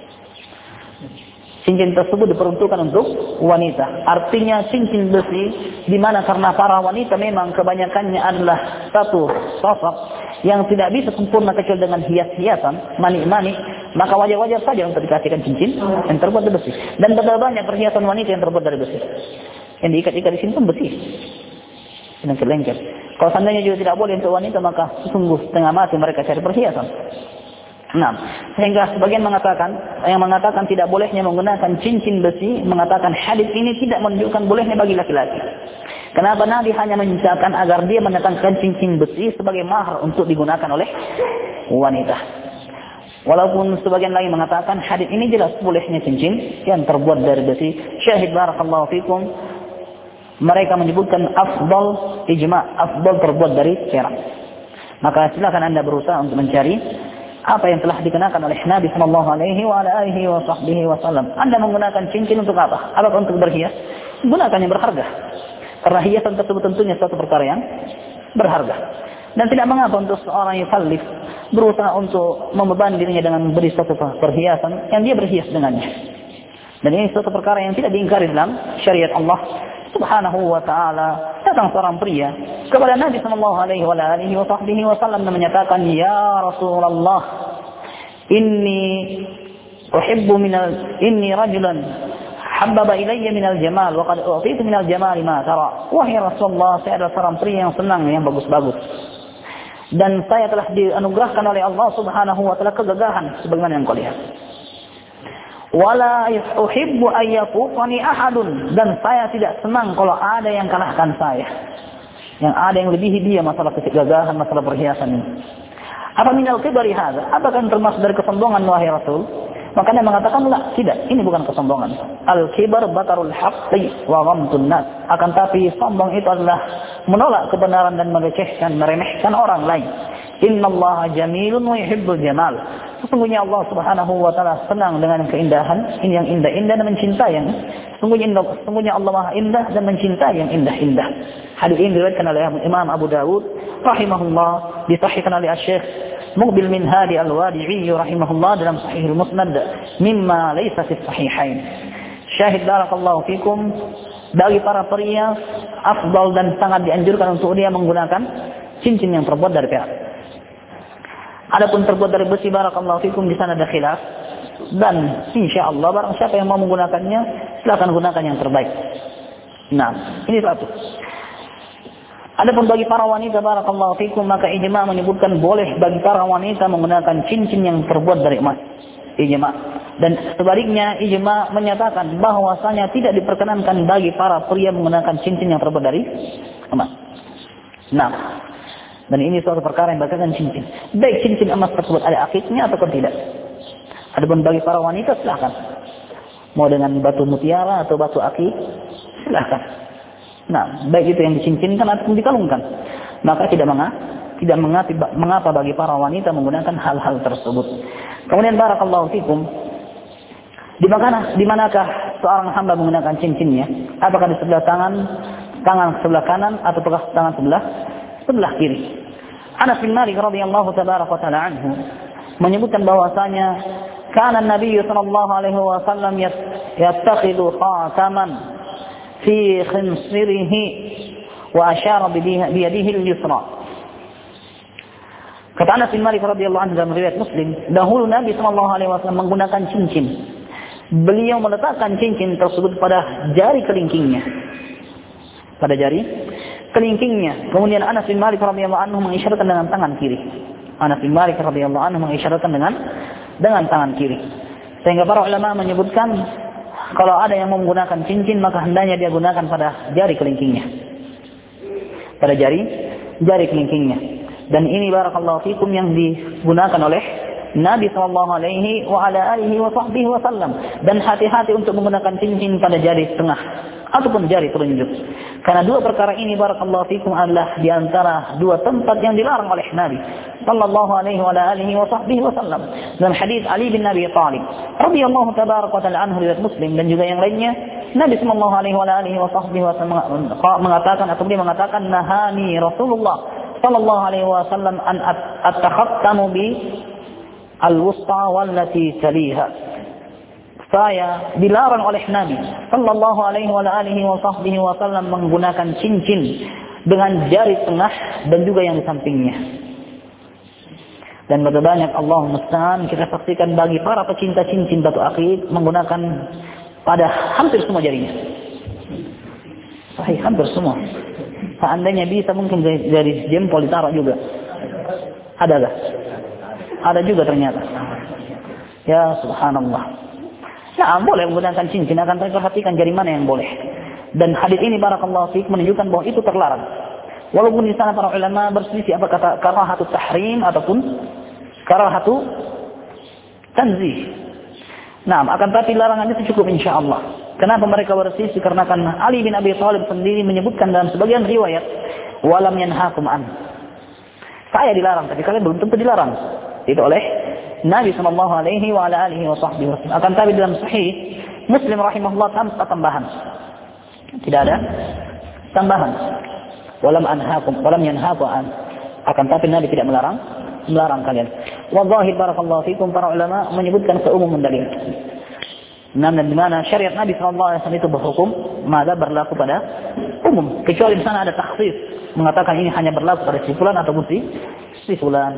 Cincin tersebut diperuntukkan untuk wanita. Artinya cincin besi, di mana karena para wanita memang kebanyakannya adalah satu sosok yang tidak bisa sempurna kecuali dengan hias-hiasan, manik-manik, maka wajar-wajar saja untuk dikasihkan cincin yang terbuat dari besi. Dan betapa banyak perhiasan wanita yang terbuat dari besi. Yang diikat-ikat di sini pun besi, lengket-lengket. Kalau seandainya juga tidak boleh untuk wanita, maka sungguh setengah mati mereka cari perhiasan. Nah, sehingga sebagian mengatakan, yang mengatakan tidak bolehnya menggunakan cincin besi, mengatakan hadis ini tidak menunjukkan bolehnya bagi laki-laki. Kenapa Nabi hanya menceritakan agar dia mendatangkan cincin besi sebagai mahar untuk digunakan oleh wanita. Walaupun sebagian lain mengatakan hadis ini jelas bolehnya cincin yang terbuat dari besi. Syahid barakallahu fikum, mereka menyebutkan afdal ijma', afdal terbuat dari perak. Maka silakan Anda berusaha untuk mencari apa yang telah dikenakan oleh Nabi sallallahu alaihi wa ala alihi wa sahbihi wasallam. Anda menggunakan cincin untuk apa? Apakah untuk berhias? Gunakan yang berharga. Karena hiasan tersebut tentunya suatu perkara yang berharga. Dan tidak mengapa untuk seorang yang yukallif berusaha untuk membebani dirinya dengan memberi suatu perhiasan yang dia berhias dengannya. Dan ini suatu perkara yang tidak diingkari dalam syariat Allah Subhanahu wa ta'ala. Datang seorang pria kepada Nabi sallallahu alaihi wa alihi wa sahbihi wasallam dan menyatakan, "Ya Rasulullah, inni uhibbu minal inni rajulan habbaba ilayya minal jamal wa qad u'titu minal jamal ma tara." Wahai Rasulullah, saya adalah seorang pria yang senang yang bagus-bagus. Dan saya telah dianugerahkan oleh Allah Subhanahu wa ta'ala kegagahan sebagaimana yang kau lihat. Wala uhibbu an yafuqani ahadun, dan saya tidak senang kalau ada yang kalahkan saya. Yang ada yang lebihi dia masalah kegagahan, masalah perhiasan ini. Apa minal kibari hadza? Apakah termasuk dari kesombongan wahai Rasul? Maka dia mengatakan, "La, tidak, ini bukan kesombongan. Al-kibar batarul haqqi wa ghamtun nas." Akan tapi sombong itu adalah menolak kebenaran dan melecehkan, meremehkan orang lain. Innallaha jamilun wa yuhibbul jamal. Sesungguhnya Allah Subhanahu wa taala senang dengan keindahan, ini yang indah-indah dan mencintai yang sesungguhnya indah, sesungguhnya Allah Maha indah dan mencintai yang indah-indah. Hadis ini diriwayatkan oleh Imam Abu Dawud rahimahullah, disahihkan oleh Syekh Muqbil bin Hadi Al-Wadi'i rahimahullah dalam Sahih Al-Musnad mimma laysa fi sahihain. Syahid barakallahu fikum, bagi para pria afdal dan sangat dianjurkan untuk dia menggunakan cincin yang terbuat dari perak. Adapun terbuat dari besi, barakallahu fikum, di sana ada khilaf. Dan insyaallah barang siapa yang mau menggunakannya, silakan gunakan yang terbaik. Nah, ini satu. Adapun bagi para wanita, barakallahu fikum, maka ijma' menyebutkan boleh bagi para wanita menggunakan cincin yang terbuat dari emas. Ijma'. Dan sebaliknya ijma' menyatakan bahwasanya tidak diperkenankan bagi para pria menggunakan cincin yang terbuat dari emas. Nah, dan ini suatu perkara yang berkaitan cincin. Baik cincin emas tersebut ada akiknya atau tidak. Adapun bagi para wanita silahkan. Mau dengan batu mutiara atau batu akik, silahkan. Nah, baik itu yang dicincinkan ataupun dikalungkan. Maka tidak mengapa, tidak mengapa, mengapa bagi para wanita menggunakan hal-hal tersebut. Kemudian barakallahu fikum, di mana di manakah seorang hamba menggunakan cincinnya? Apakah di sebelah tangan, tangan sebelah kanan atau tangan sebelah sebelah kiri? Anas bin Malik radhiyallahu tabaraka wa taala anhu menyebutkan bahwasanya kana Nabi sallallahu alaihi wasallam yattakhidhu khataman fi khinsirihi wa asyara bi yadihi al-yusra. Kata Anas bin Malik radhiyallahu anhu dalam riwayat Muslim, dahulu Nabi sallallahu alaihi wasallam menggunakan cincin. Beliau meletakkan cincin tersebut pada jari kelingkingnya. Pada jari kelingkingnya. Kemudian Anas bin Malik radhiyallahu anhu mengisyaratkan dengan tangan kiri. Anas bin Malik radhiyallahu anhu mengisyaratkan dengan dengan tangan kiri. Sehingga para ulama menyebutkan kalau ada yang menggunakan cincin maka hendaknya dia gunakan pada jari kelingkingnya. Pada jari jari kelingkingnya. Dan ini barakallahu fikum yang digunakan oleh Nabi sallallahu alaihi wa ala alihi wa sahbihi wasallam. Dan hati-hati untuk menggunakan cincin pada jari tengah ataupun jari telunjuk. Karena dua perkara ini barakallahu fikum adalah di antara dua tempat yang dilarang oleh Nabi sallallahu alaihi wa alihi wa sahbihi wasallam. Dalam hadis Ali bin Abi Thalib radhiyallahu tabaraka wa taala anhu riwayat Muslim dan juga yang lainnya, Nabi sallallahu alaihi wa alihi wa sahbihi wasallam mengatakan atau dia mengatakan, nahani Rasulullah sallallahu alaihi wasallam an atakhattamu bi al-wusta wallati taliha. Saya dilarang oleh Nabi sallallahu alaihi wa alihi wa sahbihi wasallam menggunakan cincin dengan jari tengah dan juga yang di sampingnya. Dan begitu banyak Allah musta'an kita saksikan bagi para pecinta cincin batu akik menggunakan pada hampir semua jarinya. Sahih, hampir semua. Seandainya bisa mungkin dari jempol ditaruh juga. Ada gak? Ada juga ternyata. Ya subhanallah. Nah, boleh menggunakan cincin, akan tapi perhatikan jari mana yang boleh. Dan hadis ini barakallahu fiik menunjukkan bahwa itu terlarang. Walaupun di sana para ulama berselisih apa kata karahatu tahrim ataupun karahatu tanzih. Nah, akan tapi larangan itu cukup insyaallah. Kenapa mereka berselisih? Karena kan Ali bin Abi Thalib sendiri menyebutkan dalam sebagian riwayat walam yanhaakum an. Saya dilarang, tapi kalian belum tentu dilarang. Itu oleh Nabi sallallahu alaihi wa ala alihi wasallam. Akan tapi dalam sahih Muslim rahimahullah tanpa tambahan. Tidak ada tambahan. Walam anhaakum, walam yanhaakum an. Akan tapi Nabi tidak melarang, melarang kalian. Wallahi barakallahu fikum, para ulama menyebutkan keumuman dalil. Nah, dan di mana syariat Nabi sallallahu alaihi wasallam itu berhukum, maka berlaku pada umum. Kecuali di sana ada takhsis, mengatakan ini hanya berlaku pada si fulan atau si si fulan.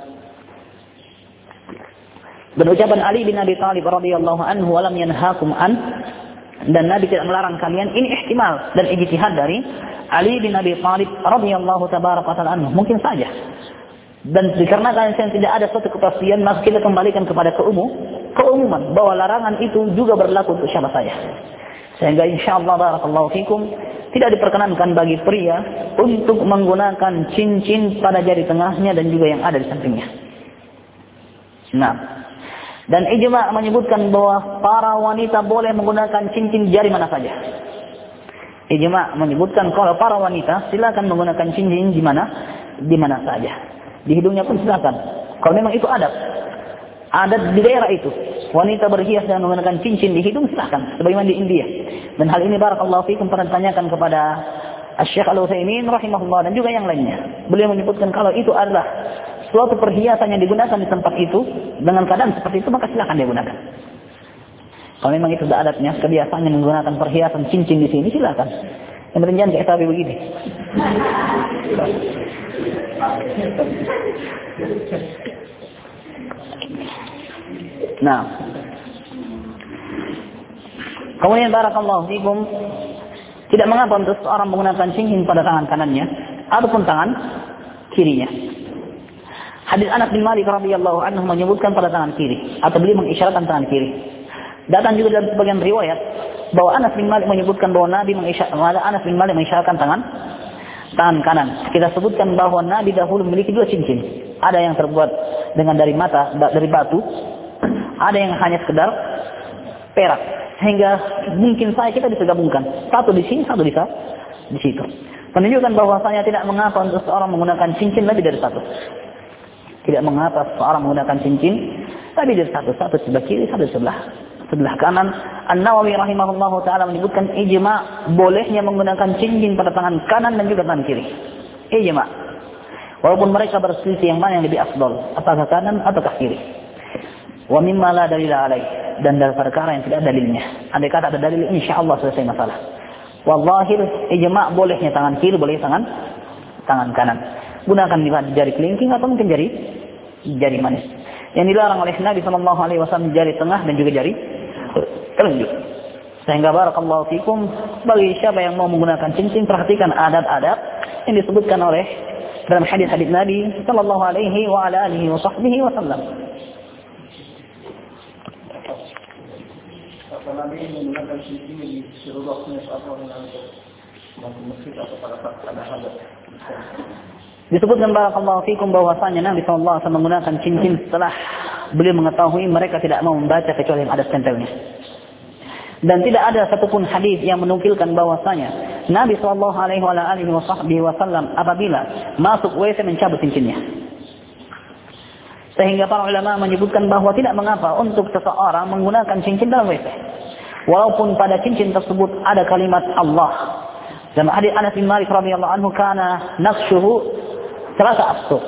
Dan ucapan Ali bin Abi Thalib radhiyallahu anhu, walam yanhaakum an, dan Nabi tidak melarang kalian, ini ihtimal dan ijtihad dari Ali bin Abi Thalib radhiyallahu tabaraka ta'ala anhu, mungkin saja. Dan dikarenakan tidak ada suatu kepastian, maka kita kembalikan kepada keumum, keumuman bahwa larangan itu juga berlaku untuk siapa saja. Sehingga insyaallah barakallahu fikum, tidak diperkenankan bagi pria untuk menggunakan cincin pada jari tengahnya dan juga yang ada di sampingnya. Nah, dan ijma' menyebutkan bahwa para wanita boleh menggunakan cincin jari mana saja. Ijma' menyebutkan kalau para wanita silakan menggunakan cincin di mana, di mana saja. Di hidungnya pun silakan. Kalau memang itu adab, adat di daerah itu, wanita berhias dan menggunakan cincin di hidung silakan, sebagaimana di India. Dan hal ini barakallahu fikum pernah ditanyakan kepada Syekh Al-Utsaimin rahimahullah dan juga yang lainnya. Beliau menyebutkan kalau itu adalah suatu perhiasan yang digunakan di tempat itu dengan keadaan seperti itu, maka silakan dia gunakan. Kalau memang itu sudah adatnya, kebiasaannya menggunakan perhiasan cincin di sini, silakan. Yang penting jangan kayak sapi begini. Nah, kemudian barakallahu fikum, tidak mengapa untuk seorang menggunakan cincin pada tangan kanannya ataupun tangan kirinya. Hadis Anas bin Malik radhiyallahu anhu menyebutkan pada tangan kiri, atau beliau mengisyaratkan tangan kiri. Datang juga dalam sebagian riwayat bahwa Anas bin Malik menyebutkan bahwa Nabi mengisyaratkan, Anas bin Malik mengisyaratkan tangan tangan kanan. Kita sebutkan bahwa Nabi dahulu memiliki dua cincin. Ada yang terbuat dengan dari mata, dari batu, ada yang hanya sekedar perak. Sehingga mungkin saya kita bisa gabungkan, satu di sini, satu di di situ. Menunjukkan bahwasanya tidak mengapa untuk seorang menggunakan cincin lebih dari satu. Tidak mengapa seorang menggunakan cincin lebih dari satu, satu sebelah kiri, satu sebelah sebelah kanan. An-Nawawi rahimahullahu taala menyebutkan ijma' bolehnya menggunakan cincin pada tangan kanan dan juga tangan kiri. Ijma'. Walaupun mereka berselisih yang mana yang lebih afdal, apakah kanan ataukah kiri. Wa mimma la dalila alaih, dan dari perkara yang tidak ada dalilnya. Andai kata ada dalil, insyaallah selesai masalah. Wallahir ijma' bolehnya tangan kiri, boleh tangan tangan kanan. Gunakan di jari kelingking atau mungkin jari jari manis. Yang dilarang oleh Nabi sallallahu alaihi wasallam jari tengah dan juga jari telunjuk. Sehingga barakallahu fikum, bagi siapa yang mau menggunakan cincin, perhatikan adab-adab yang disebutkan oleh dalam hadis-hadis Nabi sallallahu alaihi wa ala alihi wa sahbihi wasallam. Nabi menggunakan cincin di seluruh atau masuk masjid atau pada saat ada hadas. Disebutkan barakallahu fikum bahwasanya Nabi sallallahu alaihi wasallam menggunakan cincin setelah beliau mengetahui mereka tidak mau membaca kecuali yang ada stempelnya. Dan tidak ada satupun hadis yang menukilkan bahwasanya Nabi sallallahu alaihi wasallam apabila masuk W C mencabut cincinnya. Sehingga para ulama menyebutkan bahwa tidak mengapa untuk seseorang menggunakan cincin dalam W C. Walaupun pada cincin tersebut ada kalimat Allah. Dalam hadis Anas bin Malik radhiyallahu anhu, kana naqshuhu salasa astur.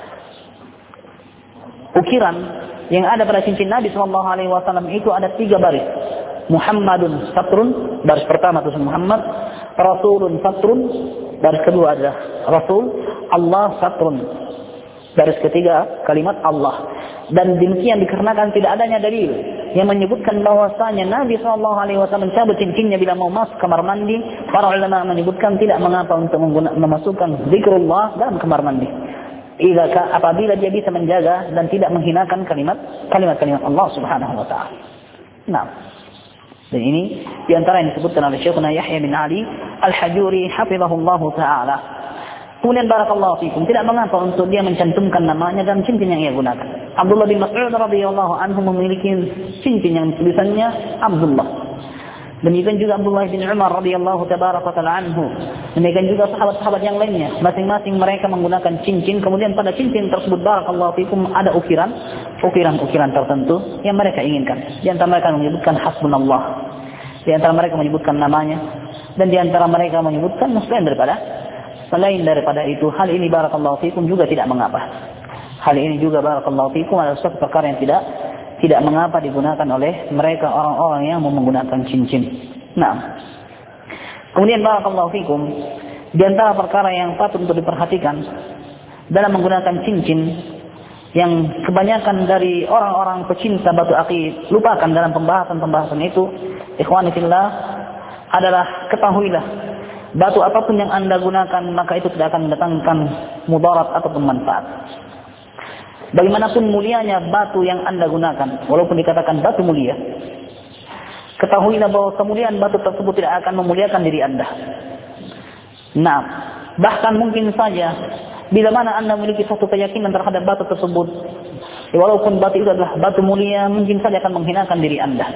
Ukiran yang ada pada cincin Nabi sallallahu alaihi wasallam itu ada tiga baris. Muhammadun satrun, baris pertama itu Muhammad, Rasulun satrun, baris kedua adalah Rasul, Allah satrun, baris ketiga kalimat Allah. Dan demikian dikarenakan tidak adanya dalil yang menyebutkan bahwasanya Nabi sallallahu alaihi wasallam mencabut cincinnya bila mau masuk kamar mandi. Para ulama menyebutkan tidak mengapa untuk memasukkan zikrullah dalam kamar mandi. Jika apabila dia bisa menjaga dan tidak menghinakan kalimat kalimat-kalimat Allah Subhanahu wa taala. Nah, dan ini di antara yang disebutkan oleh Syekhuna Yahya bin Ali Al-Hajuri hafizahullahu taala. Kemudian barakallahu fikum, tidak mengapa untuk dia mencantumkan namanya dalam cincin yang ia gunakan. Abdullah bin Mas'ud radhiyallahu anhu memiliki cincin yang tulisannya Abdullah. Demikian juga Abdullah bin Umar radhiyallahu tabaraka taala anhu. Demikian juga sahabat-sahabat yang lainnya. Masing-masing mereka menggunakan cincin. Kemudian pada cincin tersebut barakallahu fikum ada ukiran, ukiran-ukiran tertentu yang mereka inginkan. Di antara mereka menyebutkan hasbunallah. Di antara mereka menyebutkan namanya. Dan di antara mereka menyebutkan selain daripada selain daripada itu. Hal ini barakallahu fikum juga tidak mengapa. Hal ini juga barakallahu fikum adalah suatu perkara yang tidak tidak mengapa digunakan oleh mereka orang-orang yang menggunakan cincin. Nah, kemudian barakallahu fikum, di antara perkara yang patut untuk diperhatikan dalam menggunakan cincin yang kebanyakan dari orang-orang pecinta batu akik lupakan dalam pembahasan-pembahasan itu, ikhwani fillah, adalah ketahuilah batu apapun yang Anda gunakan maka itu tidak akan mendatangkan mudarat ataupun manfaat. Bagaimanapun mulianya batu yang Anda gunakan, walaupun dikatakan batu mulia, ketahuilah bahwa kemuliaan batu tersebut tidak akan memuliakan diri Anda. Nah, bahkan mungkin saja bila mana Anda memiliki satu keyakinan terhadap batu tersebut, walaupun batu itu adalah batu mulia, mungkin saja akan menghinakan diri Anda.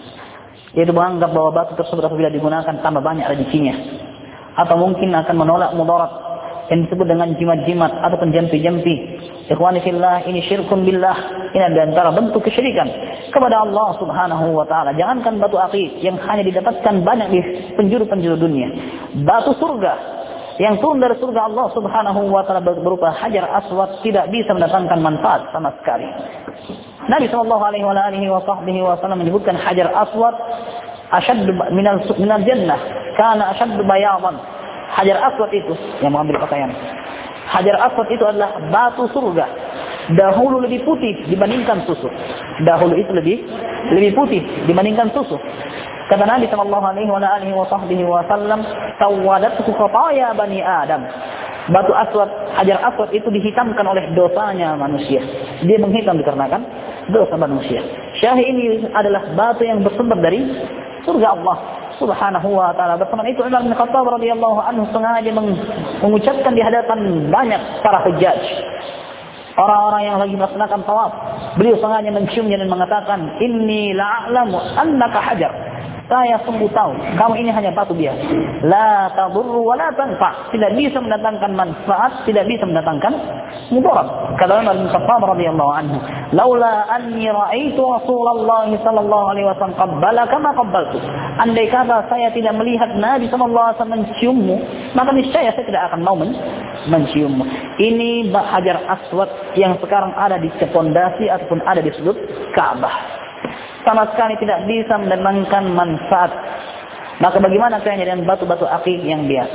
Yaitu menganggap bahwa batu tersebut apabila digunakan tambah banyak rezekinya, atau mungkin akan menolak mudarat yang disebut dengan jimat-jimat ataupun jampi-jampi. Ikhwani fillah, ini syirkun billah. Ini adalah antara bentuk kesyirikan kepada Allah Subhanahu wa taala. Jangankan batu akik yang hanya didapatkan banyak di penjuru-penjuru dunia, batu surga yang turun dari surga Allah Subhanahu wa taala berupa hajar aswad tidak bisa mendatangkan manfaat sama sekali. Nabi sallallahu alaihi wasallam menyebutkan hajar aswad asyad minal minal jannah, kana asyad bayadan. Hajar aswad itu yang mengambil pakaian. Hajar aswad itu adalah batu surga. Dahulu lebih putih dibandingkan susu. Dahulu itu lebih lebih putih dibandingkan susu. Kata Nabi sallallahu alaihi wasallam, "Tawadathu khataya bani Adam." Batu aswad, hajar aswad itu dihitamkan oleh dosanya manusia. Dia menghitam dikarenakan dosa manusia. Syahid ini adalah batu yang bersumber dari surga Allah Subhanahu wa taala. Bersama itu Umar bin Khattab radhiyallahu anhu sengaja mengucapkan di hadapan banyak para hujjaj, orang-orang yang lagi melaksanakan tawaf. Beliau sengaja menciumnya dan mengatakan, "Inni la'alamu annaka hajar." Saya sungguh tahu kamu ini hanya batu biasa. La tadurru wa la tanfa. Tidak bisa mendatangkan manfaat, tidak bisa mendatangkan mudarat. Kata Umar bin Khattab radhiyallahu anhu, "Laula anni ra'aitu Rasulullah sallallahu alaihi wasallam qabbala kama qabbaltu." Andai kata saya tidak melihat Nabi sallallahu alaihi wasallam menciummu, maka niscaya saya tidak akan mau men menciummu. Ini hajar aswad yang sekarang ada di pondasi ataupun ada di sudut Ka'bah. Sama sekali tidak bisa mendatangkan manfaat. Maka bagaimana kayaknya dengan batu-batu akik yang biasa,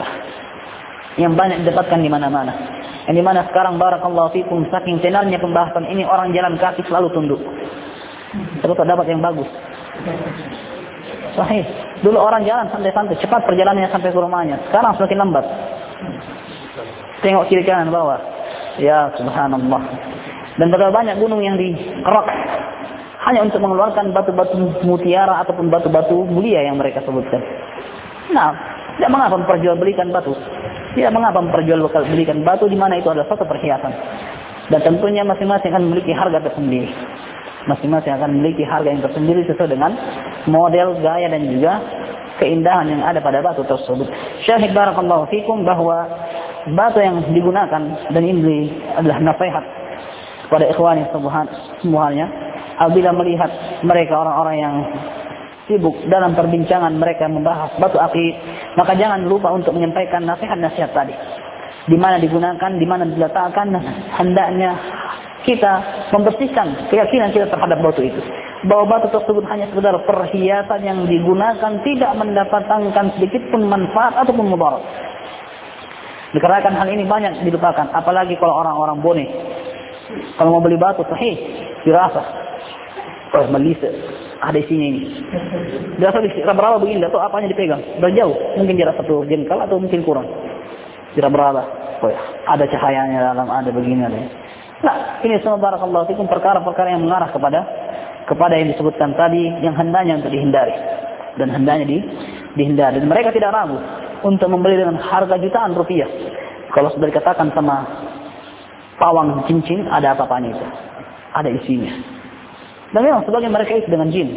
yang banyak didapatkan di mana-mana, yang di mana sekarang barakallahu fikum saking tenarnya pembahasan ini orang jalan kaki selalu tunduk. Terus dapat yang bagus. Sahih. Dulu orang jalan santai-santai, cepat perjalanannya sampai ke rumahnya. Sekarang semakin lambat. Tengok kiri kanan bawah. Ya subhanallah. Dan berapa banyak gunung yang dikerak hanya untuk mengeluarkan batu-batu mutiara ataupun batu-batu mulia yang mereka sebutkan. Nah, tidak mengapa memperjualbelikan batu. Tidak mengapa memperjualbelikan batu di mana itu adalah satu perhiasan. Dan tentunya masing-masing akan memiliki harga tersendiri. Masing-masing akan memiliki harga yang tersendiri sesuai dengan model, gaya dan juga keindahan yang ada pada batu tersebut. Syahid barakallahu fikum bahwa batu yang digunakan, dan ini adalah nasihat kepada ikhwani semuanya, apabila melihat mereka orang-orang yang sibuk dalam perbincangan mereka membahas batu akik, maka jangan lupa untuk menyampaikan nasihat-nasihat tadi. Di mana digunakan, di mana diletakkan, hendaknya kita membersihkan keyakinan kita terhadap batu itu. Bahwa batu tersebut hanya sekedar perhiasan yang digunakan, tidak mendapatkan sedikit pun manfaat ataupun mudarat. Dikarenakan hal ini banyak dilupakan, apalagi kalau orang-orang bonek. Kalau mau beli batu sahih, dirasa. Oh, Malaysia ada isinya ini. Dia rasa berapa begini, atau apanya dipegang. Berjauh, mungkin dia rasa satu jengkal atau mungkin kurang. Tidak berapa. Oh, ya. Ada cahayanya dalam, ada begini ada. Nah, ini semua barakallahu fikum perkara-perkara yang mengarah kepada kepada yang disebutkan tadi, yang hendaknya untuk dihindari dan hendaknya di, dihindari. Dan mereka tidak ragu untuk membeli dengan harga jutaan rupiah. Kalau sudah dikatakan sama pawang cincin, ada apa-apanya itu, ada isinya. Dan memang sebagian mereka itu dengan jin.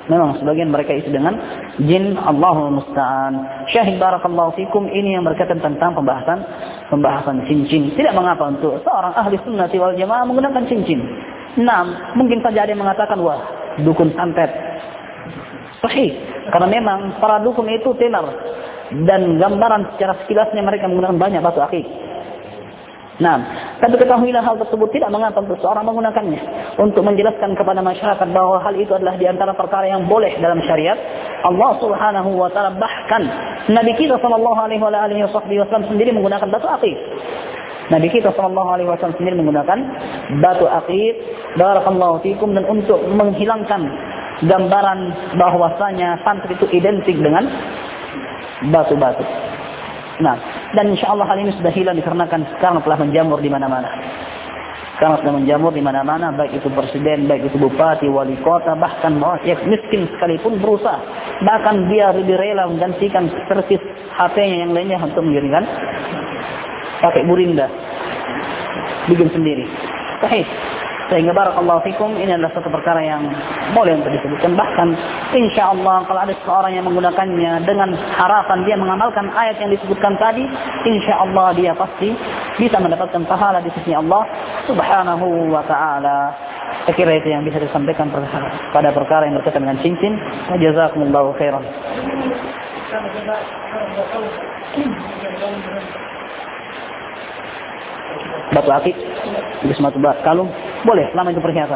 Memang sebagian mereka isi dengan jin, Allahul musta'an. Syahid barakallahu fikum, ini yang berkaitan tentang pembahasan pembahasan cincin. Tidak mengapa untuk seorang ahli sunnati wal jamaah menggunakan cincin. Enam, mungkin saja ada yang mengatakan, wah, dukun santet. Sahih, karena memang para dukun itu tenar dan gambaran secara sekilasnya mereka menggunakan banyak batu akik. Nah, tapi ketahuilah hal tersebut tidak mengapa untuk seorang menggunakannya untuk menjelaskan kepada masyarakat bahwa hal itu adalah di antara perkara yang boleh dalam syariat Allah Subhanahu wa taala. Bahkan Nabi kita sallallahu alaihi wasallam sendiri menggunakan batu akik. Nabi kita sallallahu alaihi wasallam sendiri menggunakan batu akik, barakallahu fikum, dan untuk menghilangkan gambaran bahwasanya santet itu identik dengan batu-batu. Nah, dan insyaallah hal ini sudah hilang dikarenakan sekarang telah menjamur di mana-mana. Sekarang sudah menjamur di mana-mana, baik itu presiden, baik itu bupati, wali kota, bahkan rakyat miskin sekalipun berusaha. Bahkan dia lebih rela menggantikan servis H P-nya yang lainnya untuk mengirimkan pakai burinda, bikin sendiri. Sahih. Sehingga barakallahu fikum, ini adalah satu perkara yang boleh untuk disebutkan. Bahkan insyaallah kalau ada seorang yang menggunakannya dengan harapan dia mengamalkan ayat yang disebutkan tadi, insyaallah dia pasti bisa mendapatkan pahala di sisi Allah Subhanahu wa taala. Saya kira itu yang bisa disampaikan pada perkara yang berkaitan dengan cincin. Jazakumullahu khairan. Batu akik, batu kalung, boleh selama itu perhiasan.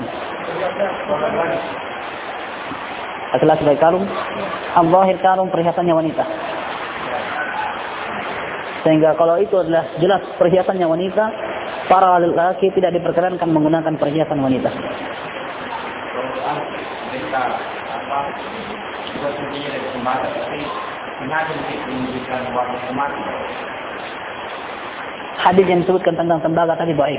Laki-laki pakai kalung, al-zahir kalung perhiasannya wanita. Sehingga kalau itu adalah jelas perhiasannya wanita, para laki tidak diperkenankan menggunakan perhiasan wanita. Hadis yang disebutkan tentang tembaga tadi baik.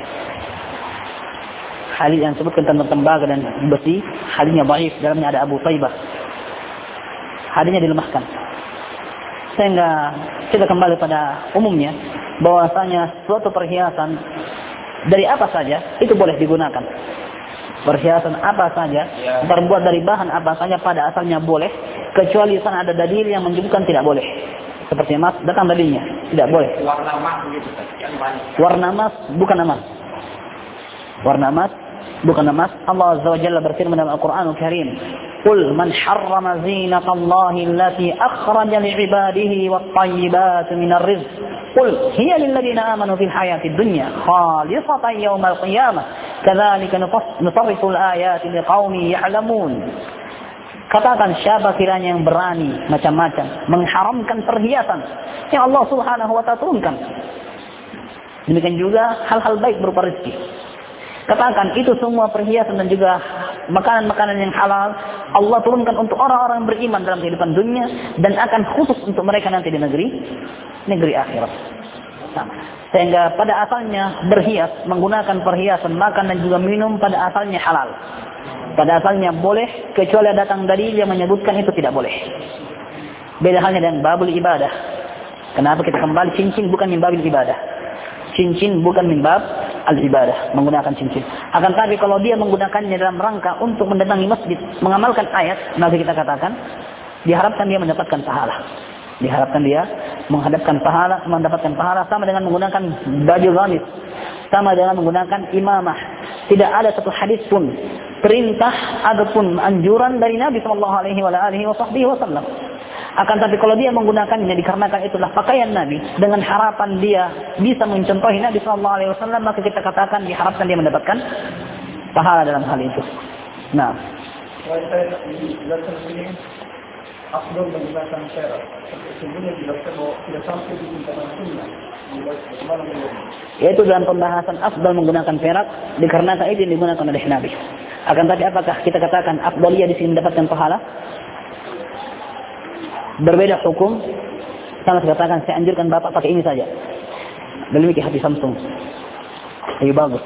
Hadis yang disebutkan tentang tembaga dan besi, hadisnya baik. Dalamnya ada Abu Taibah. Hadisnya dilemahkan. Sehingga kita kembali pada umumnya bahwasanya suatu perhiasan dari apa saja itu boleh digunakan. Perhiasan apa saja, terbuat dari bahan apa saja pada asalnya boleh, kecuali sana ada dalil yang menyebutkan tidak boleh. Seperti emas, datang dalilnya, tidak boleh. Warna emas begitu, warna emas bukan emas. Warna emas bukan emas. Allah Azza wa Jalla berfirman dalam Al-Qur'anul Karim, "Qul man harrama zinatallahi allati akhraja li'ibadihi wat-tayyibati minar rizq. Qul hiya lil ladzina amanu fil hayatid dunya khalisatan yaumal qiyamah. Kadzalika nusarrifu al-ayati liqaumin ya'lamun." Katakan siapa kiranya yang berani macam-macam mengharamkan perhiasan yang Allah Subhanahu wa taala turunkan. Demikian juga hal-hal baik berupa rezeki. Katakan itu semua perhiasan dan juga makanan-makanan yang halal Allah turunkan untuk orang-orang yang beriman dalam kehidupan dunia dan akan khusus untuk mereka nanti di negeri negeri akhirat. Sama. Sehingga pada asalnya berhias, menggunakan perhiasan, makan dan juga minum pada asalnya halal. Pada asalnya boleh, kecuali datang dalil yang menyebutkan itu tidak boleh. Beda halnya dengan babul ibadah. Kenapa kita kembali cincin bukan min babil ibadah. Cincin bukan min bab al-ibadah, menggunakan cincin. Akan tapi kalau dia menggunakannya dalam rangka untuk mendatangi masjid, mengamalkan ayat, maka kita katakan diharapkan dia mendapatkan pahala. Diharapkan dia menghadapkan pahala, mendapatkan pahala sama dengan menggunakan baju gamis, sama dengan menggunakan imamah. Tidak ada satu hadis pun perintah ataupun anjuran dari Nabi sallallahu alaihi wasallam. Akan tapi kalau dia menggunakannya dikarenakan itulah pakaian Nabi dengan harapan dia bisa mencontohi Nabi sallallahu alaihi wasallam, maka kita katakan diharapkan dia mendapatkan pahala dalam hal itu. Nah, afdal menggunakan perak. Sebenarnya dilakukan bahwa tidak sampai di tingkatan sunnah. Yaitu dalam pembahasan afdal menggunakan perak dikarenakan itu yang digunakan oleh Nabi. Akan tapi apakah kita katakan afdaliyah di sini mendapatkan pahala? Berbeda hukum. Sama saya katakan saya anjurkan bapak pakai ini saja. Memiliki hati Samsung. Lebih bagus.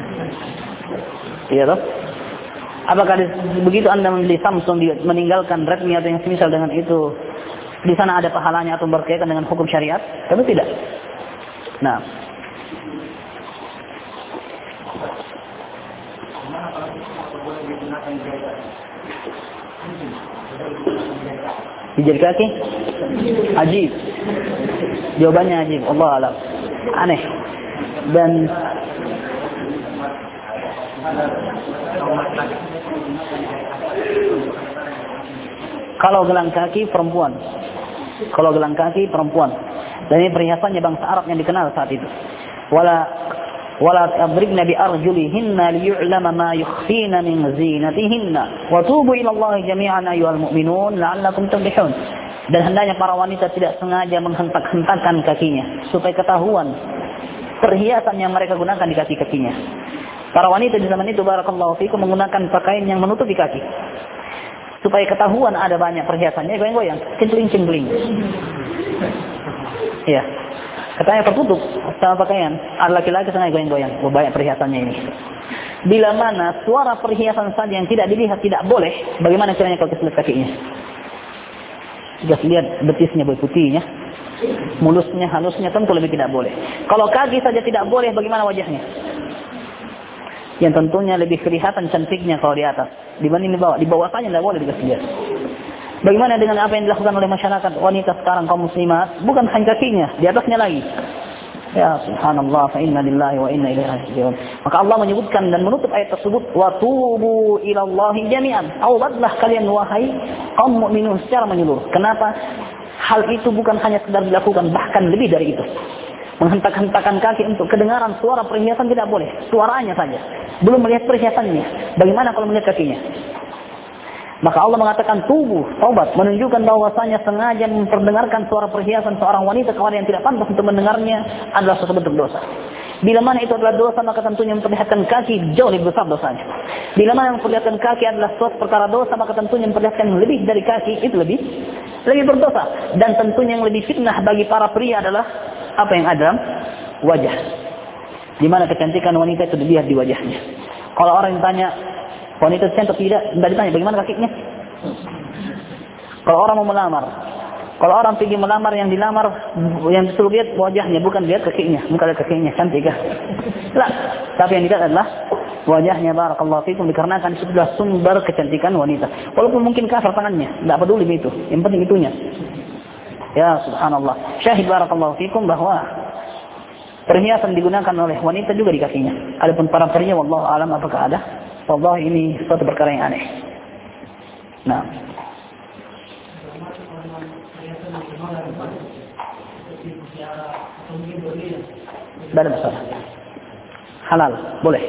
Iya toh? Apakah begitu Anda membeli Samsung meninggalkan Redmi atau yang semisal dengan itu, di sana ada pahalanya atau berkaitan dengan hukum syariat? Tentu tidak. Nah, Di jari kaki? Ajib. Jawabannya ajib. Allah alam. Aneh. Dan kalau gelang kaki perempuan, kalau gelang kaki perempuan, dan ini perhiasannya bangsa Arab yang dikenal saat itu. Wala wala tadribna bi arjulihinna liyu'lama ma yukhfina min zinatihinna wa tubu ila Allah jami'an ayyuhal mu'minun la'allakum tuflihun. Dan hendaknya para wanita tidak sengaja menghentak-hentakan kakinya supaya ketahuan perhiasan yang mereka gunakan di kaki-kakinya. Para wanita di zaman itu barakallahu fikum menggunakan pakaian yang menutupi kaki supaya ketahuan ada banyak perhiasannya, goyang-goyang, cengkling-cengkling. Iya. Katanya tertutup sama pakaian, ada laki-laki sengaja goyang-goyang, banyak perhiasannya ini. Bila mana suara perhiasan saja yang tidak dilihat tidak boleh, bagaimana caranya kalau kita lihat kakinya? Jika lihat betisnya berputihnya, mulusnya, halusnya tentu lebih tidak boleh. Kalau kaki saja tidak boleh, bagaimana wajahnya? Yang tentunya lebih kelihatan cantiknya kalau di atas dibanding di bawah. Di bawah saja tidak boleh dikasih lihat. Bagaimana dengan apa yang dilakukan oleh masyarakat wanita sekarang kaum muslimat? Bukan hanya kakinya, di atasnya lagi. Ya subhanallah, fa inna lillahi wa inna ilaihi raji'un. Maka Allah menyebutkan dan menutup ayat tersebut, wa tubu ilallahi jami'an. Taubatlah kalian wahai kaum mukminun secara menyeluruh. Kenapa? Hal itu bukan hanya sekedar dilakukan, bahkan lebih dari itu. Menghentak-hentakan kaki untuk kedengaran suara perhiasan tidak boleh, suaranya saja. Belum melihat perhiasannya. Bagaimana kalau melihat kakinya? Maka Allah mengatakan tubuh, taubat, menunjukkan bahwasanya sengaja memperdengarkan suara perhiasan seorang wanita kepada yang tidak pantas untuk mendengarnya adalah suatu bentuk dosa. Bila mana itu adalah dosa, maka tentunya memperlihatkan kaki jauh lebih besar dosanya. Bila mana memperlihatkan kaki adalah suatu perkara dosa, maka tentunya memperlihatkan lebih dari kaki itu lebih lebih berdosa. Dan tentunya yang lebih fitnah bagi para pria adalah apa yang ada dalam wajah. Di mana kecantikan wanita itu dilihat di wajahnya. Kalau orang yang tanya wanita cantik tidak, tidak ditanya bagaimana kakinya. Kalau orang mau melamar, kalau orang pergi melamar, yang dilamar yang disuruh lihat wajahnya, bukan lihat kakinya, bukan lihat kakinya cantik kah? Lah, tapi yang dilihat adalah wajahnya. Barakallahu fikum, dikarenakan itu adalah sumber kecantikan wanita. Walaupun mungkin kasar tangannya, tidak peduli itu, yang penting itunya. Ya subhanallah. Syahid barakallahu fikum bahwa perhiasan digunakan oleh wanita juga di kakinya. Adapun para pria wallahu alam apakah ada? Wallah ini suatu perkara yang aneh. Nah. Tidak ada masalah. Halal, boleh.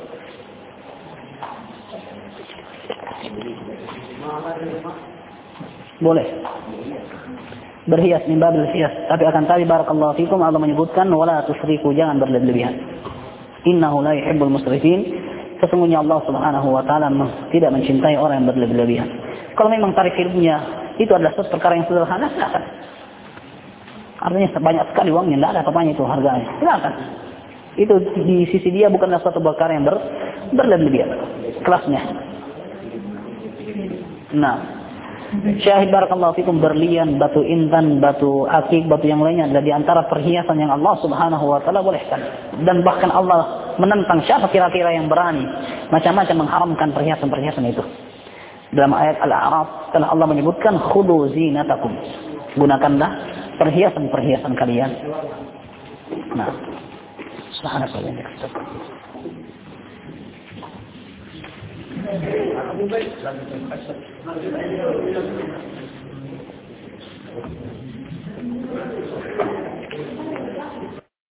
Boleh. Berhias min babil hias, tapi akan tapi barakallahu fikum Allah menyebutkan wala tusrifu, jangan berlebihan. Innahu la yuhibbul musrifin. Sesungguhnya Allah Subhanahu wa taala tidak mencintai orang yang berlebihan. Kalau memang tarikh ilmunya itu adalah sesuatu perkara yang sederhana, silakan. Artinya banyak sekali uangnya, tidak ada apa-apanya itu harganya. Silakan. Itu di sisi dia bukanlah suatu perkara yang ber, berlebihan kelasnya. Nah, syahid barakallahu fikum, berlian, batu intan, batu akik, batu yang lainnya adalah di antara perhiasan yang Allah Subhanahu wa taala bolehkan. Dan bahkan Allah menentang siapa kira-kira yang berani macam-macam mengharamkan perhiasan-perhiasan itu. Dalam ayat Al-A'raf telah Allah menyebutkan khudu zinatakum. Gunakanlah perhiasan-perhiasan kalian. Nah, subhanallah. Abu Bakar